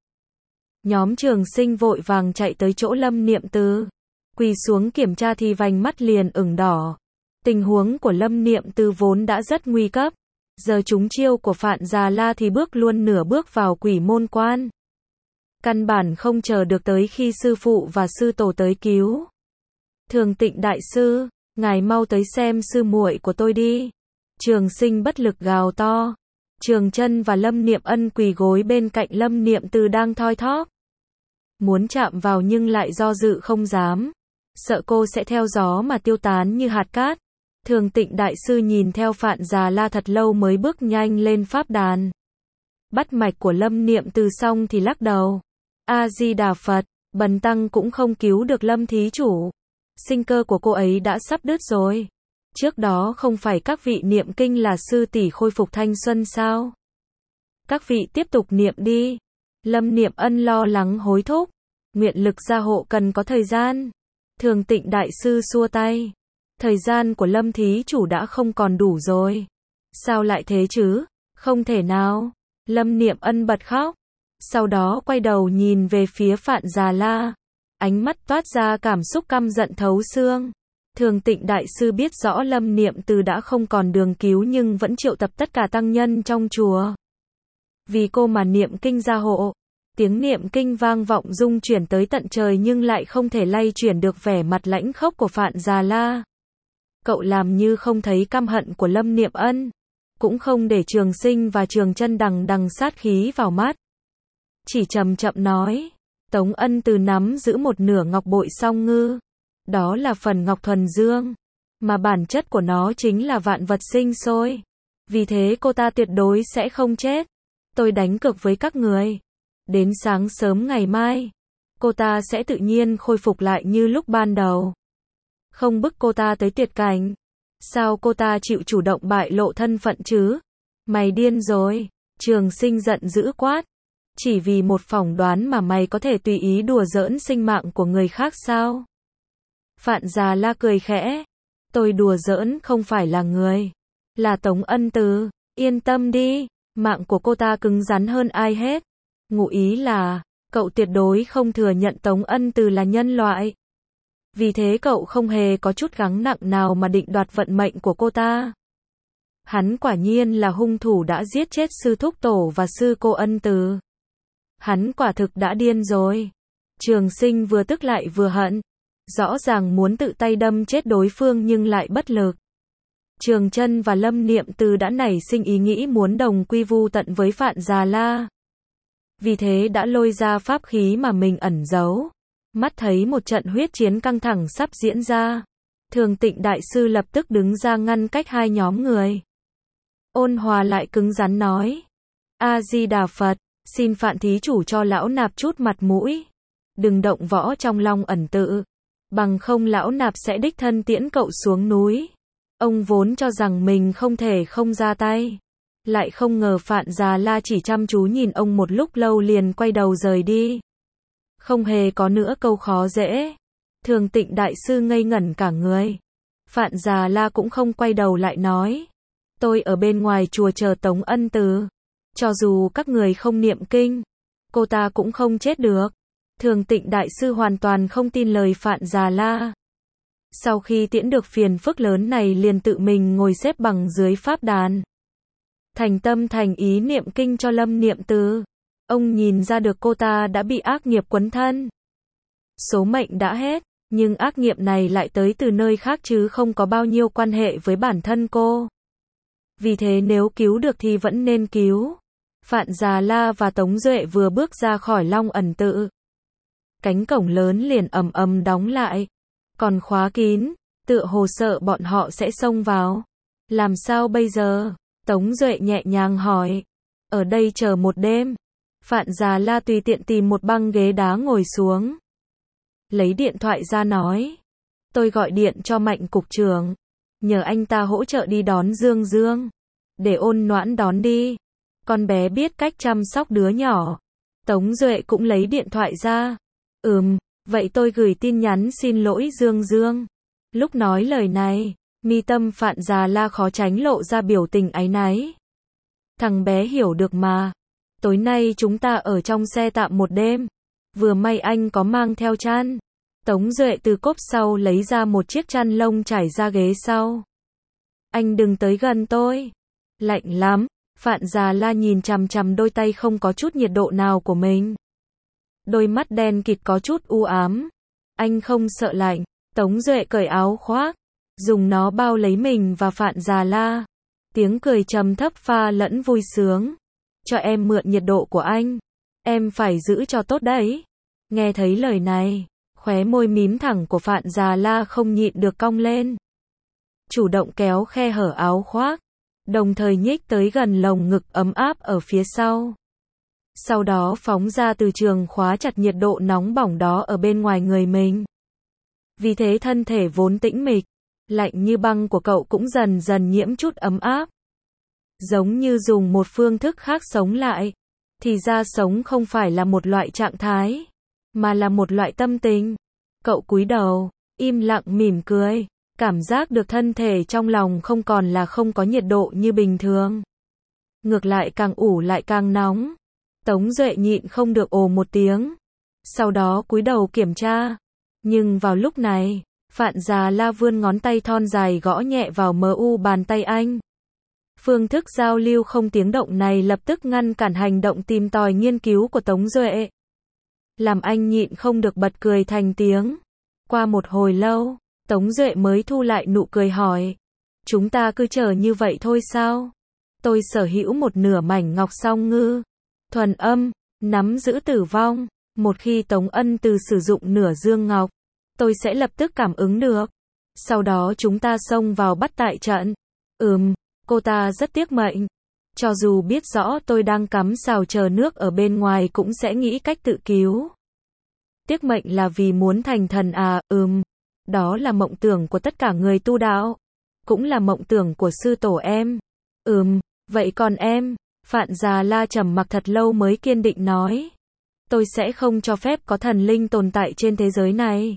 Nhóm Trường Sinh vội vàng chạy tới chỗ Lâm Niệm Tư, quỳ xuống kiểm tra thì vành mắt liền ửng đỏ. Tình huống của Lâm Niệm Tư vốn đã rất nguy cấp, giờ trúng chiêu của Phạn Già La thì bước luôn nửa bước vào quỷ môn quan. Căn bản không chờ được tới khi sư phụ và sư tổ tới cứu. Thường Tịnh Đại Sư, ngài mau tới xem sư muội của tôi đi. Trường Sinh bất lực gào to. Trường Chân và Lâm Niệm Ân quỳ gối bên cạnh Lâm Niệm Tư đang thoi thóp, muốn chạm vào nhưng lại do dự không dám. sợ cô sẽ theo gió mà tiêu tán như hạt cát. Thường Tịnh Đại Sư nhìn theo Phạn Già La thật lâu mới bước nhanh lên pháp đàn. Bắt mạch của Lâm Niệm Từ xong thì lắc đầu. A-di-đà Phật, bần tăng cũng không cứu được Lâm thí chủ. Sinh cơ của cô ấy đã sắp đứt rồi. Trước đó không phải các vị niệm kinh là sư tỷ khôi phục thanh xuân sao? Các vị tiếp tục niệm đi. Lâm Niệm Ân lo lắng hối thúc. Nguyện lực gia hộ cần có thời gian. Thường Tịnh Đại Sư xua tay. Thời gian của Lâm thí chủ đã không còn đủ rồi. Sao lại thế chứ? Không thể nào. Lâm Niệm Ân bật khóc. Sau đó quay đầu nhìn về phía Phạn Già La. Ánh mắt toát ra cảm xúc căm giận thấu xương. Thường Tịnh Đại Sư biết rõ Lâm Niệm Từ đã không còn đường cứu nhưng vẫn triệu tập tất cả tăng nhân trong chùa. Vì cô mà niệm kinh gia hộ. Tiếng niệm kinh vang vọng rung chuyển tới tận trời nhưng lại không thể lay chuyển được vẻ mặt lãnh khốc của Phạn Già La. Cậu làm như không thấy căm hận của Lâm Niệm Ân. Cũng không để Trường Sinh và Trường Chân đằng đằng sát khí vào mắt. Chỉ chậm chậm nói. Tống Ân Từ nắm giữ một nửa ngọc bội song ngư. Đó là phần ngọc thuần dương. Mà bản chất của nó chính là vạn vật sinh sôi. Vì thế cô ta tuyệt đối sẽ không chết. Tôi đánh cược với các người. Đến sáng sớm ngày mai, cô ta sẽ tự nhiên khôi phục lại như lúc ban đầu. Không bức cô ta tới tuyệt cảnh. Sao cô ta chịu chủ động bại lộ thân phận chứ? Mày điên rồi. Trường Sinh giận dữ quát. Chỉ vì một phỏng đoán mà mày có thể tùy ý đùa giỡn sinh mạng của người khác sao? Phạn Già La cười khẽ. Tôi đùa giỡn không phải là người. Là Tống Ân Từ. Yên tâm đi. Mạng của cô ta cứng rắn hơn ai hết. Ngụ ý là, cậu tuyệt đối không thừa nhận Tống Ân Từ là nhân loại. Vì thế cậu không hề có chút gắng nặng nào mà định đoạt vận mệnh của cô ta. Hắn quả nhiên là hung thủ đã giết chết sư thúc tổ và sư cô Ân Từ. Hắn quả thực đã điên rồi. Trường Sinh vừa tức lại vừa hận. Rõ ràng muốn tự tay đâm chết đối phương nhưng lại bất lực. Trường Chân và Lâm Niệm Từ đã nảy sinh ý nghĩ muốn đồng quy vu tận với Phạn Già La. Vì thế đã lôi ra pháp khí mà mình ẩn giấu. Mắt thấy một trận huyết chiến căng thẳng sắp diễn ra. Thường Tịnh Đại Sư lập tức đứng ra ngăn cách hai nhóm người. Ôn hòa lại cứng rắn nói. A-di-đà Phật, xin Phạn thí chủ cho lão nạp chút mặt mũi. Đừng động võ trong Long Ẩn Tự. Bằng không lão nạp sẽ đích thân tiễn cậu xuống núi. Ông vốn cho rằng mình không thể không ra tay. Lại không ngờ Phạn Già La chỉ chăm chú nhìn ông một lúc lâu liền quay đầu rời đi. Không hề có nữa câu khó dễ. Thường Tịnh Đại Sư ngây ngẩn cả người. Phạn Già La cũng không quay đầu lại nói. Tôi ở bên ngoài chùa chờ Tống Ân Từ. Cho dù các người không niệm kinh, cô ta cũng không chết được. Thường Tịnh Đại Sư hoàn toàn không tin lời Phạn Già La. Sau khi tiễn được phiền phức lớn này liền tự mình ngồi xếp bằng dưới pháp đàn. Thành tâm thành ý niệm kinh cho Lâm Niệm Từ. Ông nhìn ra được cô ta đã bị ác nghiệp quấn thân. Số mệnh đã hết, nhưng ác nghiệp này lại tới từ nơi khác chứ không có bao nhiêu quan hệ với bản thân cô. Vì thế nếu cứu được thì vẫn nên cứu. Phạn Già La và Tống Duệ vừa bước ra khỏi Long Ẩn Tự. Cánh cổng lớn liền ầm ầm đóng lại. Còn khóa kín, tựa hồ sợ bọn họ sẽ xông vào. Làm sao bây giờ? Tống Duệ nhẹ nhàng hỏi. Ở đây chờ một đêm. Phạn Già La tùy tiện tìm một băng ghế đá ngồi xuống. Lấy điện thoại ra nói. Tôi gọi điện cho Mạnh cục trưởng. Nhờ anh ta hỗ trợ đi đón Dương Dương. Để Ôn Noãn đón đi. Con bé biết cách chăm sóc đứa nhỏ. Tống Duệ cũng lấy điện thoại ra. Ừm, vậy tôi gửi tin nhắn xin lỗi Dương Dương. Lúc nói lời này, mi tâm Phạn Già La khó tránh lộ ra biểu tình áy náy. Thằng bé hiểu được mà. Tối nay chúng ta ở trong xe tạm một đêm. Vừa may anh có mang theo chăn. Tống Duệ từ cốp sau lấy ra một chiếc chăn lông trải ra ghế sau. Anh đừng tới gần tôi. Lạnh lắm. Phạn Già La nhìn chằm chằm đôi tay không có chút nhiệt độ nào của mình. Đôi mắt đen kịt có chút u ám. Anh không sợ lạnh. Tống Duệ cởi áo khoác, dùng nó bao lấy mình và Phạn Già La. Tiếng cười trầm thấp pha lẫn vui sướng. Cho em mượn nhiệt độ của anh. Em phải giữ cho tốt đấy. Nghe thấy lời này, Khóe môi mím thẳng của Phạn Già La không nhịn được cong lên. Chủ động kéo khe hở áo khoác, đồng thời nhích tới gần lồng ngực ấm áp ở phía sau. Sau đó phóng ra từ trường khóa chặt nhiệt độ nóng bỏng đó ở bên ngoài người mình. Vì thế thân thể vốn tĩnh mịch, lạnh như băng của cậu cũng dần dần nhiễm chút ấm áp. Giống như dùng một phương thức khác sống lại. Thì ra sống không phải là một loại trạng thái, mà là một loại tâm tình. Cậu cúi đầu, im lặng mỉm cười, cảm giác được thân thể trong lòng không còn là không có nhiệt độ như bình thường. Ngược lại càng ủ lại càng nóng. Tống Duệ nhịn không được ồ một tiếng. Sau đó cúi đầu kiểm tra. Nhưng vào lúc này, Phạn Già La vươn ngón tay thon dài gõ nhẹ vào mờ u bàn tay anh. Phương thức giao lưu không tiếng động này lập tức ngăn cản hành động tìm tòi nghiên cứu của Tống Duệ. Làm anh nhịn không được bật cười thành tiếng. Qua một hồi lâu, Tống Duệ mới thu lại nụ cười hỏi. Chúng ta cứ chờ như vậy thôi sao? Tôi sở hữu một nửa mảnh ngọc song ngư. Thuần âm, nắm giữ tử vong. Một khi Tống Ân Từ sử dụng nửa dương ngọc, tôi sẽ lập tức cảm ứng được. Sau đó chúng ta xông vào bắt tại trận. Ừm, cô ta rất tiếc mệnh. Cho dù biết rõ tôi đang cắm sào chờ nước ở bên ngoài cũng sẽ nghĩ cách tự cứu. Tiếc mệnh là vì muốn thành thần à? Ừm, đó là mộng tưởng của tất cả người tu đạo. Cũng là mộng tưởng của sư tổ em. Ừm, vậy còn em? Phạn Già La trầm mặc thật lâu mới kiên định nói. Tôi sẽ không cho phép có thần linh tồn tại trên thế giới này.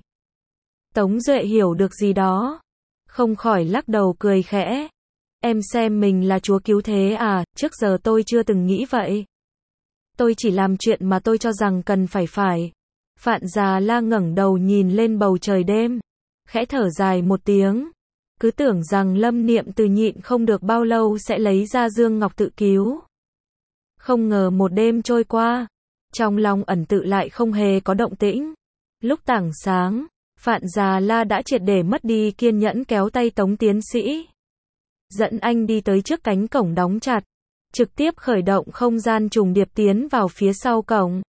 Tống Duệ hiểu được gì đó, không khỏi lắc đầu cười khẽ. Em xem mình là chúa cứu thế à? Trước giờ tôi chưa từng nghĩ vậy. Tôi chỉ làm chuyện mà tôi cho rằng cần phải phải. Phạn Già La ngẩng đầu nhìn lên bầu trời đêm, khẽ thở dài một tiếng. Cứ tưởng rằng Lâm Niệm Từ nhịn không được bao lâu sẽ lấy ra dương ngọc tự cứu. Không ngờ một đêm trôi qua, trong lòng ẩn tự lại không hề có động tĩnh. Lúc tảng sáng, Phạn Già La đã triệt để mất đi kiên nhẫn kéo tay Tống tiến sĩ. Dẫn anh đi tới trước cánh cổng đóng chặt. Trực tiếp khởi động không gian trùng điệp tiến vào phía sau cổng.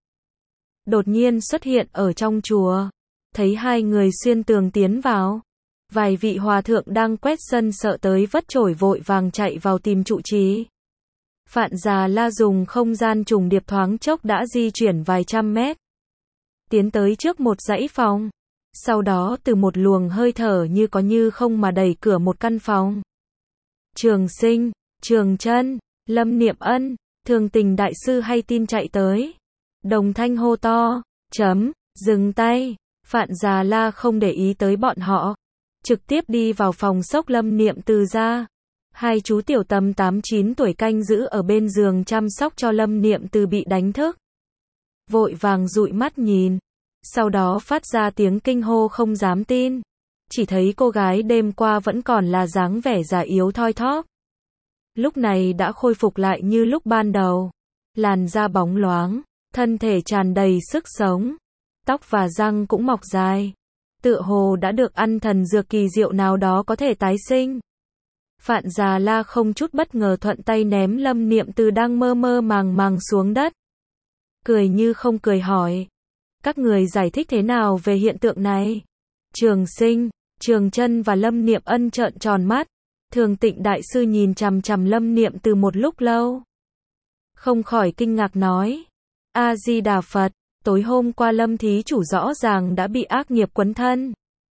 Đột nhiên xuất hiện ở trong chùa. Thấy hai người xuyên tường tiến vào. Vài vị hòa thượng đang quét sân sợ tới vất chổi vội vàng chạy vào tìm trụ trì. Phạn Già La dùng không gian trùng điệp thoáng chốc đã di chuyển vài trăm mét. Tiến tới trước một dãy phòng. Sau đó từ một luồng hơi thở như có như không mà đẩy cửa một căn phòng. Trường Sinh, Trường Chân, Lâm Niệm Ân, Thường Tình đại sư hay tin chạy tới. Đồng thanh hô to, chấm, dừng tay. Phạn Già La không để ý tới bọn họ. Trực tiếp đi vào phòng xốc Lâm Niệm Từ ra. Hai chú tiểu tầm tám chín tuổi canh giữ ở bên giường chăm sóc cho Lâm Niệm Từ bị đánh thức. Vội vàng dụi mắt nhìn. Sau đó phát ra tiếng kinh hô không dám tin. Chỉ thấy cô gái đêm qua vẫn còn là dáng vẻ già yếu thoi thóp. Lúc này đã khôi phục lại như lúc ban đầu. Làn da bóng loáng, thân thể tràn đầy sức sống. Tóc và răng cũng mọc dài. Tựa hồ đã được ăn thần dược kỳ diệu nào đó có thể tái sinh. Phạn Già La không chút bất ngờ thuận tay ném Lâm Niệm Từ đang mơ mơ màng màng xuống đất. Cười như không cười hỏi. Các người giải thích thế nào về hiện tượng này? Trường Sinh, Trường Chân và Lâm Niệm Ân trợn tròn mắt. Thường Tịnh đại sư nhìn chằm chằm Lâm Niệm Từ một lúc lâu. Không khỏi kinh ngạc nói. A-di-đà Phật, tối hôm qua Lâm thí chủ rõ ràng đã bị ác nghiệp quấn thân.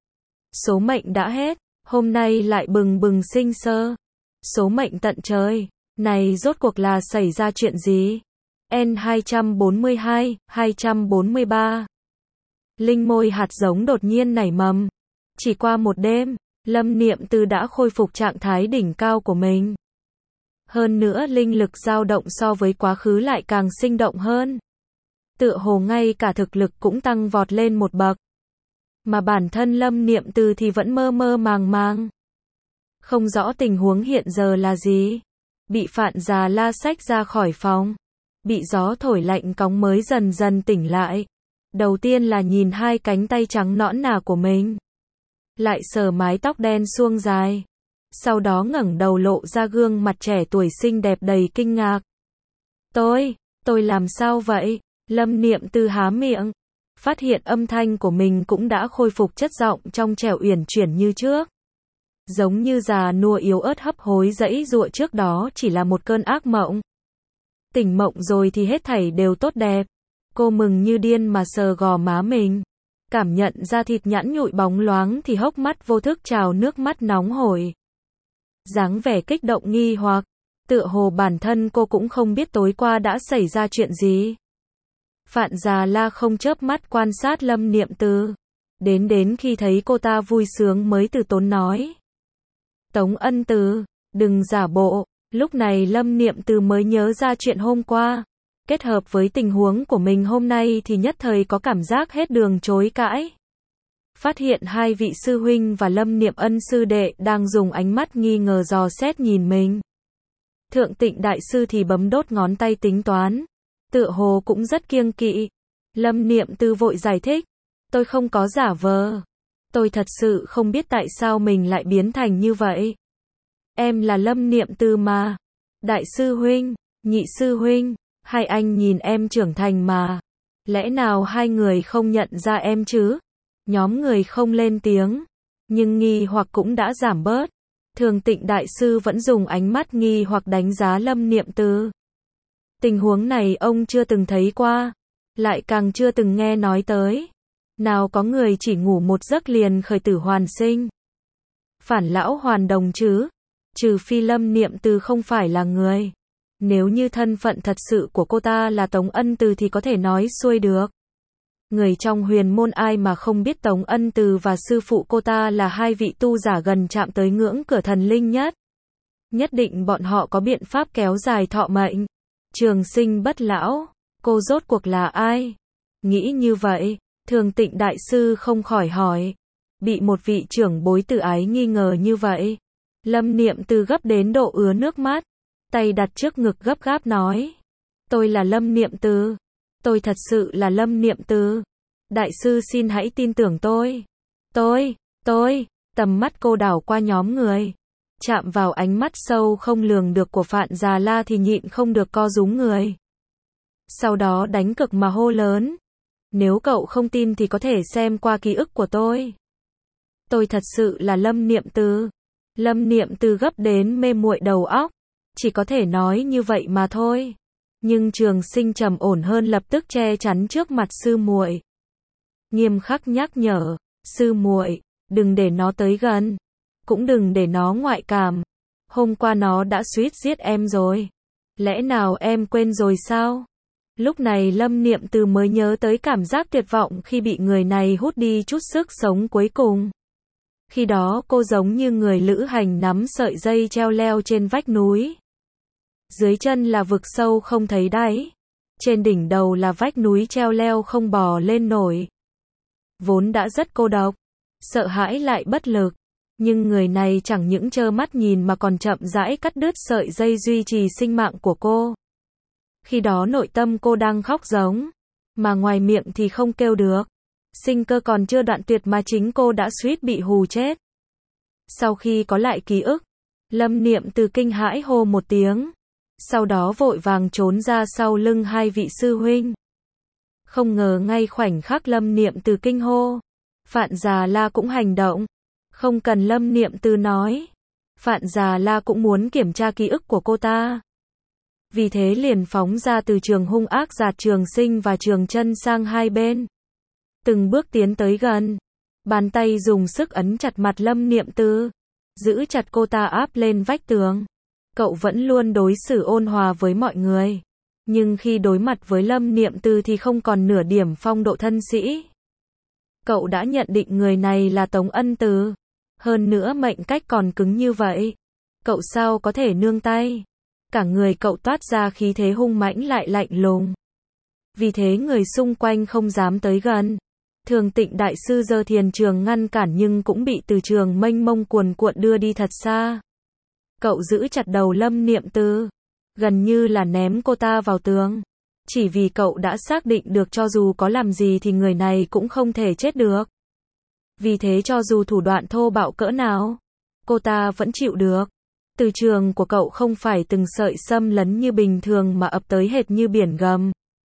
Số mệnh đã hết, hôm nay lại bừng bừng sinh sơ. Số mệnh tận trời, này rốt cuộc là xảy ra chuyện gì? N hai trăm bốn mươi hai, hai trăm bốn mươi ba. Linh môi hạt giống đột nhiên nảy mầm. Chỉ qua một đêm, Lâm Niệm Từ đã khôi phục trạng thái đỉnh cao của mình. Hơn nữa linh lực dao động so với quá khứ lại càng sinh động hơn. Tựa hồ ngay cả thực lực cũng tăng vọt lên một bậc. Mà bản thân Lâm Niệm Từ thì vẫn mơ mơ màng màng. Không rõ tình huống hiện giờ là gì. Bị Phạn Già La xách ra khỏi phòng. Bị gió thổi lạnh cóng mới dần dần tỉnh lại. Đầu tiên là nhìn hai cánh tay trắng nõn nà của mình. Lại sờ mái tóc đen suông dài. Sau đó ngẩng đầu lộ ra gương mặt trẻ tuổi xinh đẹp đầy kinh ngạc. Tôi, tôi làm sao vậy? Lâm Niệm Từ há miệng. phát hiện âm thanh của mình cũng đã khôi phục chất giọng trong trẻo uyển chuyển như trước. Giống như già nua yếu ớt hấp hối dãy dụa trước đó chỉ là một cơn ác mộng. Tỉnh mộng rồi thì hết thảy đều tốt đẹp. Cô mừng như điên mà sờ gò má mình. Cảm nhận da thịt nhẵn nhụi bóng loáng thì hốc mắt vô thức trào nước mắt nóng hổi. Dáng vẻ kích động nghi hoặc, tựa hồ bản thân cô cũng không biết tối qua đã xảy ra chuyện gì. Phạn Già La không chớp mắt quan sát Lâm Niệm Từ. Đến đến khi thấy cô ta vui sướng mới từ tốn nói. Tống Ân Từ, đừng giả bộ. Lúc này Lâm Niệm Từ mới nhớ ra chuyện hôm qua. Kết hợp với tình huống của mình hôm nay thì nhất thời có cảm giác hết đường chối cãi. Phát hiện hai vị sư huynh và Lâm Niệm Ân sư đệ đang dùng ánh mắt nghi ngờ dò xét nhìn mình. Thượng Tịnh đại sư thì bấm đốt ngón tay tính toán. Tựa hồ cũng rất kiêng kỵ. Lâm Niệm Từ vội giải thích. Tôi không có giả vờ. Tôi thật sự không biết tại sao mình lại biến thành như vậy. Em là Lâm Niệm Từ mà. Đại sư huynh, nhị sư huynh, hai anh nhìn em trưởng thành mà. Lẽ nào hai người không nhận ra em chứ? Nhóm người không lên tiếng. Nhưng nghi hoặc cũng đã giảm bớt. Thường Tịnh đại sư vẫn dùng ánh mắt nghi hoặc đánh giá Lâm Niệm Từ. Tình huống này ông chưa từng thấy qua. Lại càng chưa từng nghe nói tới. Nào có người chỉ ngủ một giấc liền khởi tử hoàn sinh. Phản lão hoàn đồng chứ. Trừ phi Lâm Niệm Từ không phải là người. Nếu như thân phận thật sự của cô ta là Tống Ân Từ thì có thể nói xuôi được. Người trong huyền môn ai mà không biết Tống Ân Từ và sư phụ cô ta là hai vị tu giả gần chạm tới ngưỡng cửa thần linh nhất. Nhất định bọn họ có biện pháp kéo dài thọ mệnh. Trường sinh bất lão. Cô rốt cuộc là ai? Nghĩ như vậy, Thường Tịnh đại sư không khỏi hỏi. Bị một vị trưởng bối từ ái nghi ngờ như vậy. Lâm Niệm Từ gấp đến độ ứa nước mắt. Tay đặt trước ngực gấp gáp nói. Tôi là Lâm Niệm Từ. Tôi thật sự là Lâm Niệm Từ. Đại sư xin hãy tin tưởng tôi. Tôi, tôi, tầm mắt cô đảo qua nhóm người. Chạm vào ánh mắt sâu không lường được của Phạn Già La thì nhịn không được co rúm người. Sau đó đánh cực mà hô lớn. Nếu cậu không tin thì có thể xem qua ký ức của tôi. Tôi thật sự là Lâm Niệm Từ. Lâm Niệm Từ gấp đến mê muội đầu óc. Chỉ có thể nói như vậy mà thôi. Nhưng Trường Sinh trầm ổn hơn lập tức che chắn trước mặt sư muội. Nghiêm khắc nhắc nhở, sư muội, đừng để nó tới gần. Cũng đừng để nó ngoại cảm. Hôm qua nó đã suýt giết em rồi. Lẽ nào em quên rồi sao? Lúc này Lâm Niệm Từ mới nhớ tới cảm giác tuyệt vọng khi bị người này hút đi chút sức sống cuối cùng. Khi đó cô giống như người lữ hành nắm sợi dây treo leo trên vách núi. Dưới chân là vực sâu không thấy đáy. Trên đỉnh đầu là vách núi treo leo không bò lên nổi. Vốn đã rất cô độc, sợ hãi lại bất lực. Nhưng người này chẳng những trơ mắt nhìn mà còn chậm rãi cắt đứt sợi dây duy trì sinh mạng của cô. Khi đó nội tâm cô đang khóc giống, mà ngoài miệng thì không kêu được. Sinh cơ còn chưa đoạn tuyệt mà chính cô đã suýt bị hù chết. Sau khi có lại ký ức, Lâm Niệm Từ kinh hãi hô một tiếng. Sau đó vội vàng trốn ra sau lưng hai vị sư huynh. Không ngờ ngay khoảnh khắc Lâm Niệm Từ kinh hô, Phạn Già La cũng hành động. Không cần Lâm Niệm Từ nói, Phạn Già La cũng muốn kiểm tra ký ức của cô ta. Vì thế liền phóng ra từ trường hung ác giạt Trường Sinh và Trường Chân sang hai bên. Từng bước tiến tới gần. Bàn tay dùng sức ấn chặt mặt Lâm Niệm Từ. Giữ chặt cô ta áp lên vách tường. Cậu vẫn luôn đối xử ôn hòa với mọi người. Nhưng khi đối mặt với Lâm Niệm Từ thì không còn nửa điểm phong độ thân sĩ. Cậu đã nhận định người này là Tống Ân Từ. Hơn nữa mệnh cách còn cứng như vậy. Cậu sao có thể nương tay. Cả người cậu toát ra khí thế hung mãnh lại lạnh lùng. Vì thế người xung quanh không dám tới gần. Thường Tịnh đại sư giơ thiền trường ngăn cản nhưng cũng bị từ trường mênh mông cuồn cuộn đưa đi thật xa. Cậu giữ chặt đầu Lâm Niệm Từ, gần như là ném cô ta vào tường. Chỉ vì cậu đã xác định được cho dù có làm gì thì người này cũng không thể chết được. Vì thế cho dù thủ đoạn thô bạo cỡ nào, cô ta vẫn chịu được. Từ trường của cậu không phải từng sợi xâm lấn như bình thường mà ập tới hệt như biển gầm.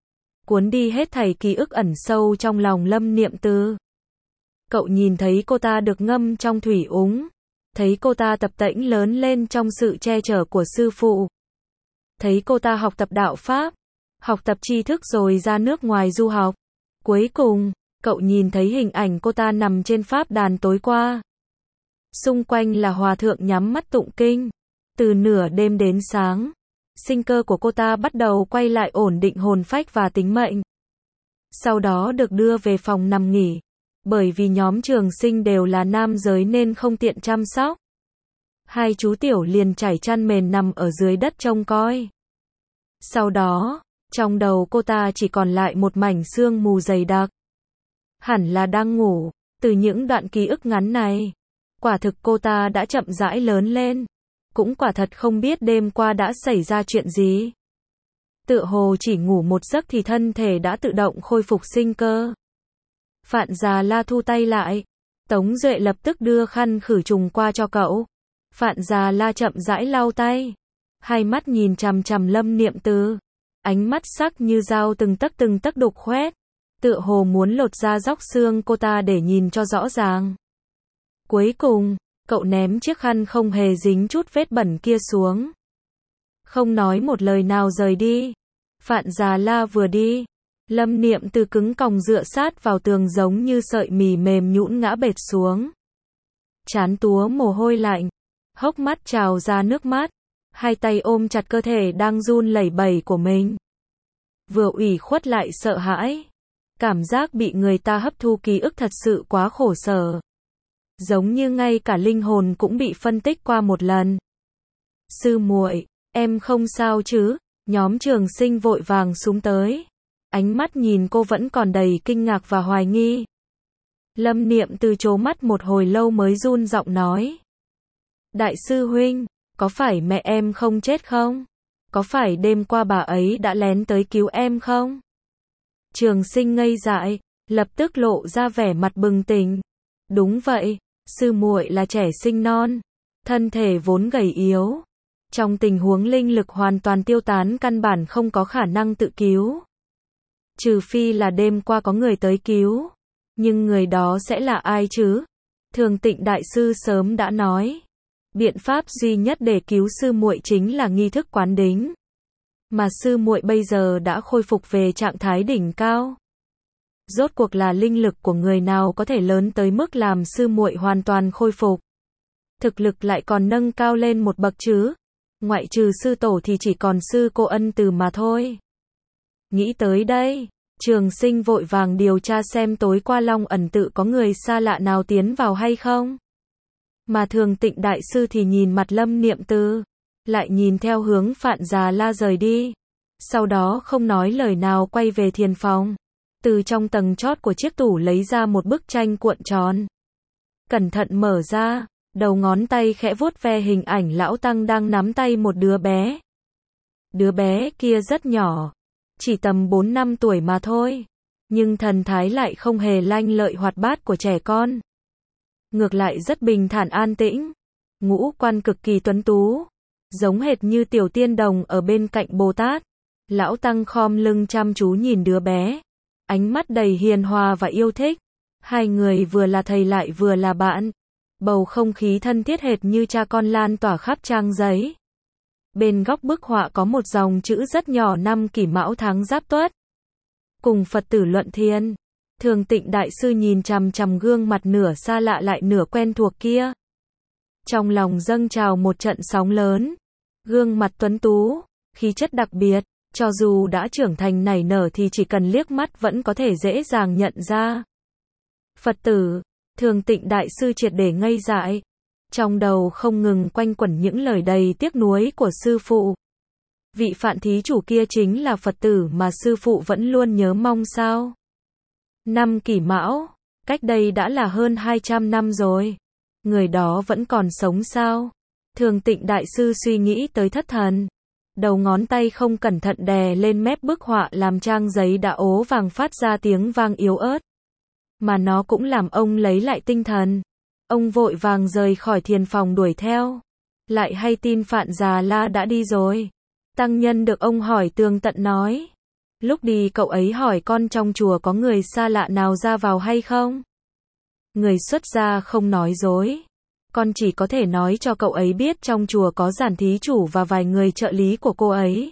cuốn đi hết thảy ký ức ẩn sâu trong lòng Lâm Niệm Từ. Cậu nhìn thấy cô ta được ngâm trong thủy úng, thấy cô ta tập tễnh lớn lên trong sự che chở của sư phụ. Thấy cô ta học tập đạo Pháp, học tập tri thức rồi ra nước ngoài du học. Cuối cùng, cậu nhìn thấy hình ảnh cô ta nằm trên pháp đàn tối qua. Xung quanh là hòa thượng nhắm mắt tụng kinh. Từ nửa đêm đến sáng, sinh cơ của cô ta bắt đầu quay lại ổn định hồn phách và tính mệnh. Sau đó được đưa về phòng nằm nghỉ. Bởi vì nhóm trường sinh đều là nam giới nên không tiện chăm sóc. Hai chú tiểu liền trải chăn mền nằm ở dưới đất trông coi. Sau đó, trong đầu cô ta chỉ còn lại một mảnh sương mù dày đặc. Hẳn là đang ngủ. Từ những đoạn ký ức ngắn này, quả thực cô ta đã chậm rãi lớn lên. Cũng quả thật không biết đêm qua đã xảy ra chuyện gì. Tựa hồ chỉ ngủ một giấc thì thân thể đã tự động khôi phục sinh cơ. Phạn Già La thu tay lại. Tống Duệ lập tức đưa khăn khử trùng qua cho cậu. Phạn Già La chậm rãi lau tay. Hai mắt nhìn chằm chằm Lâm Niệm Từ. Ánh mắt sắc như dao từng tấc từng tấc đục khoét. Tựa hồ muốn lột ra róc xương cô ta để nhìn cho rõ ràng. Cuối cùng, cậu ném chiếc khăn không hề dính chút vết bẩn kia xuống. Không nói một lời nào rời đi. Phạn Già La vừa đi, Lâm Niệm Từ cứng còng dựa sát vào tường giống như sợi mì mềm nhũn ngã bệt xuống. Trán túa mồ hôi lạnh, hốc mắt trào ra nước mắt, hai tay ôm chặt cơ thể đang run lẩy bẩy của mình. Vừa ủy khuất lại sợ hãi. Cảm giác bị người ta hấp thu ký ức thật sự quá khổ sở. Giống như ngay cả linh hồn cũng bị phân tích qua một lần. Sư muội, em không sao chứ? Nhóm trường sinh vội vàng xuống tới. Ánh mắt nhìn cô vẫn còn đầy kinh ngạc và hoài nghi. Lâm Niệm Từ trố mắt một hồi lâu mới run giọng nói. Đại sư huynh, có phải mẹ em không chết không? Có phải đêm qua bà ấy đã lén tới cứu em không? Trường sinh ngây dại, lập tức lộ ra vẻ mặt bừng tỉnh. Đúng vậy, sư muội là trẻ sinh non, thân thể vốn gầy yếu. Trong tình huống linh lực hoàn toàn tiêu tán căn bản không có khả năng tự cứu. Trừ phi là đêm qua có người tới cứu. Nhưng người đó sẽ là ai chứ? Thường Tịnh Đại Sư sớm đã nói. Biện pháp duy nhất để cứu sư muội chính là nghi thức quán đính. Mà sư muội bây giờ đã khôi phục về trạng thái đỉnh cao. Rốt cuộc là linh lực của người nào có thể lớn tới mức làm sư muội hoàn toàn khôi phục. Thực lực lại còn nâng cao lên một bậc chứ. Ngoại trừ sư tổ thì chỉ còn sư cô Ân Từ mà thôi. Nghĩ tới đây, trường sinh vội vàng điều tra xem tối qua Long Ẩn tự có người xa lạ nào tiến vào hay không. Mà Thường Tịnh Đại Sư thì nhìn mặt Lâm Niệm Từ, lại nhìn theo hướng Phạn Già La rời đi. Sau đó không nói lời nào quay về thiền phòng. Từ trong tầng chót của chiếc tủ lấy ra một bức tranh cuộn tròn. Cẩn thận mở ra, đầu ngón tay khẽ vuốt ve hình ảnh lão tăng đang nắm tay một đứa bé. Đứa bé kia rất nhỏ, chỉ tầm bốn năm tuổi mà thôi. Nhưng thần thái lại không hề lanh lợi hoạt bát của trẻ con. Ngược lại rất bình thản an tĩnh. Ngũ quan cực kỳ tuấn tú. Giống hệt như tiểu tiên đồng ở bên cạnh Bồ Tát. Lão tăng khom lưng chăm chú nhìn đứa bé. Ánh mắt đầy hiền hòa và yêu thích. Hai người vừa là thầy lại vừa là bạn. Bầu không khí thân thiết hệt như cha con lan tỏa khắp trang giấy. Bên góc bức họa có một dòng chữ rất nhỏ năm Kỷ Mão tháng Giáp Tuất. Cùng Phật tử luận thiền. Thường Tịnh Đại Sư nhìn chằm chằm gương mặt nửa xa lạ lại nửa quen thuộc kia. Trong lòng dâng trào một trận sóng lớn. Gương mặt tuấn tú, khí chất đặc biệt, cho dù đã trưởng thành nảy nở thì chỉ cần liếc mắt vẫn có thể dễ dàng nhận ra. Phật tử, Thường Tịnh Đại Sư triệt để ngây dại. Trong đầu không ngừng quanh quẩn những lời đầy tiếc nuối của sư phụ. Vị Phạn thí chủ kia chính là Phật tử mà sư phụ vẫn luôn nhớ mong sao? Năm Kỷ Mão, cách đây đã là hơn hai trăm năm rồi. Người đó vẫn còn sống sao? Thường Tịnh Đại Sư suy nghĩ tới thất thần. Đầu ngón tay không cẩn thận đè lên mép bức họa làm trang giấy đã ố vàng phát ra tiếng vang yếu ớt. Mà nó cũng làm ông lấy lại tinh thần. Ông vội vàng rời khỏi thiền phòng đuổi theo. Lại hay tin Phạn Già La đã đi rồi. Tăng nhân được ông hỏi tường tận nói. Lúc đi cậu ấy hỏi con trong chùa có người xa lạ nào ra vào hay không? Người xuất gia không nói dối. Con chỉ có thể nói cho cậu ấy biết trong chùa có giản thí chủ và vài người trợ lý của cô ấy.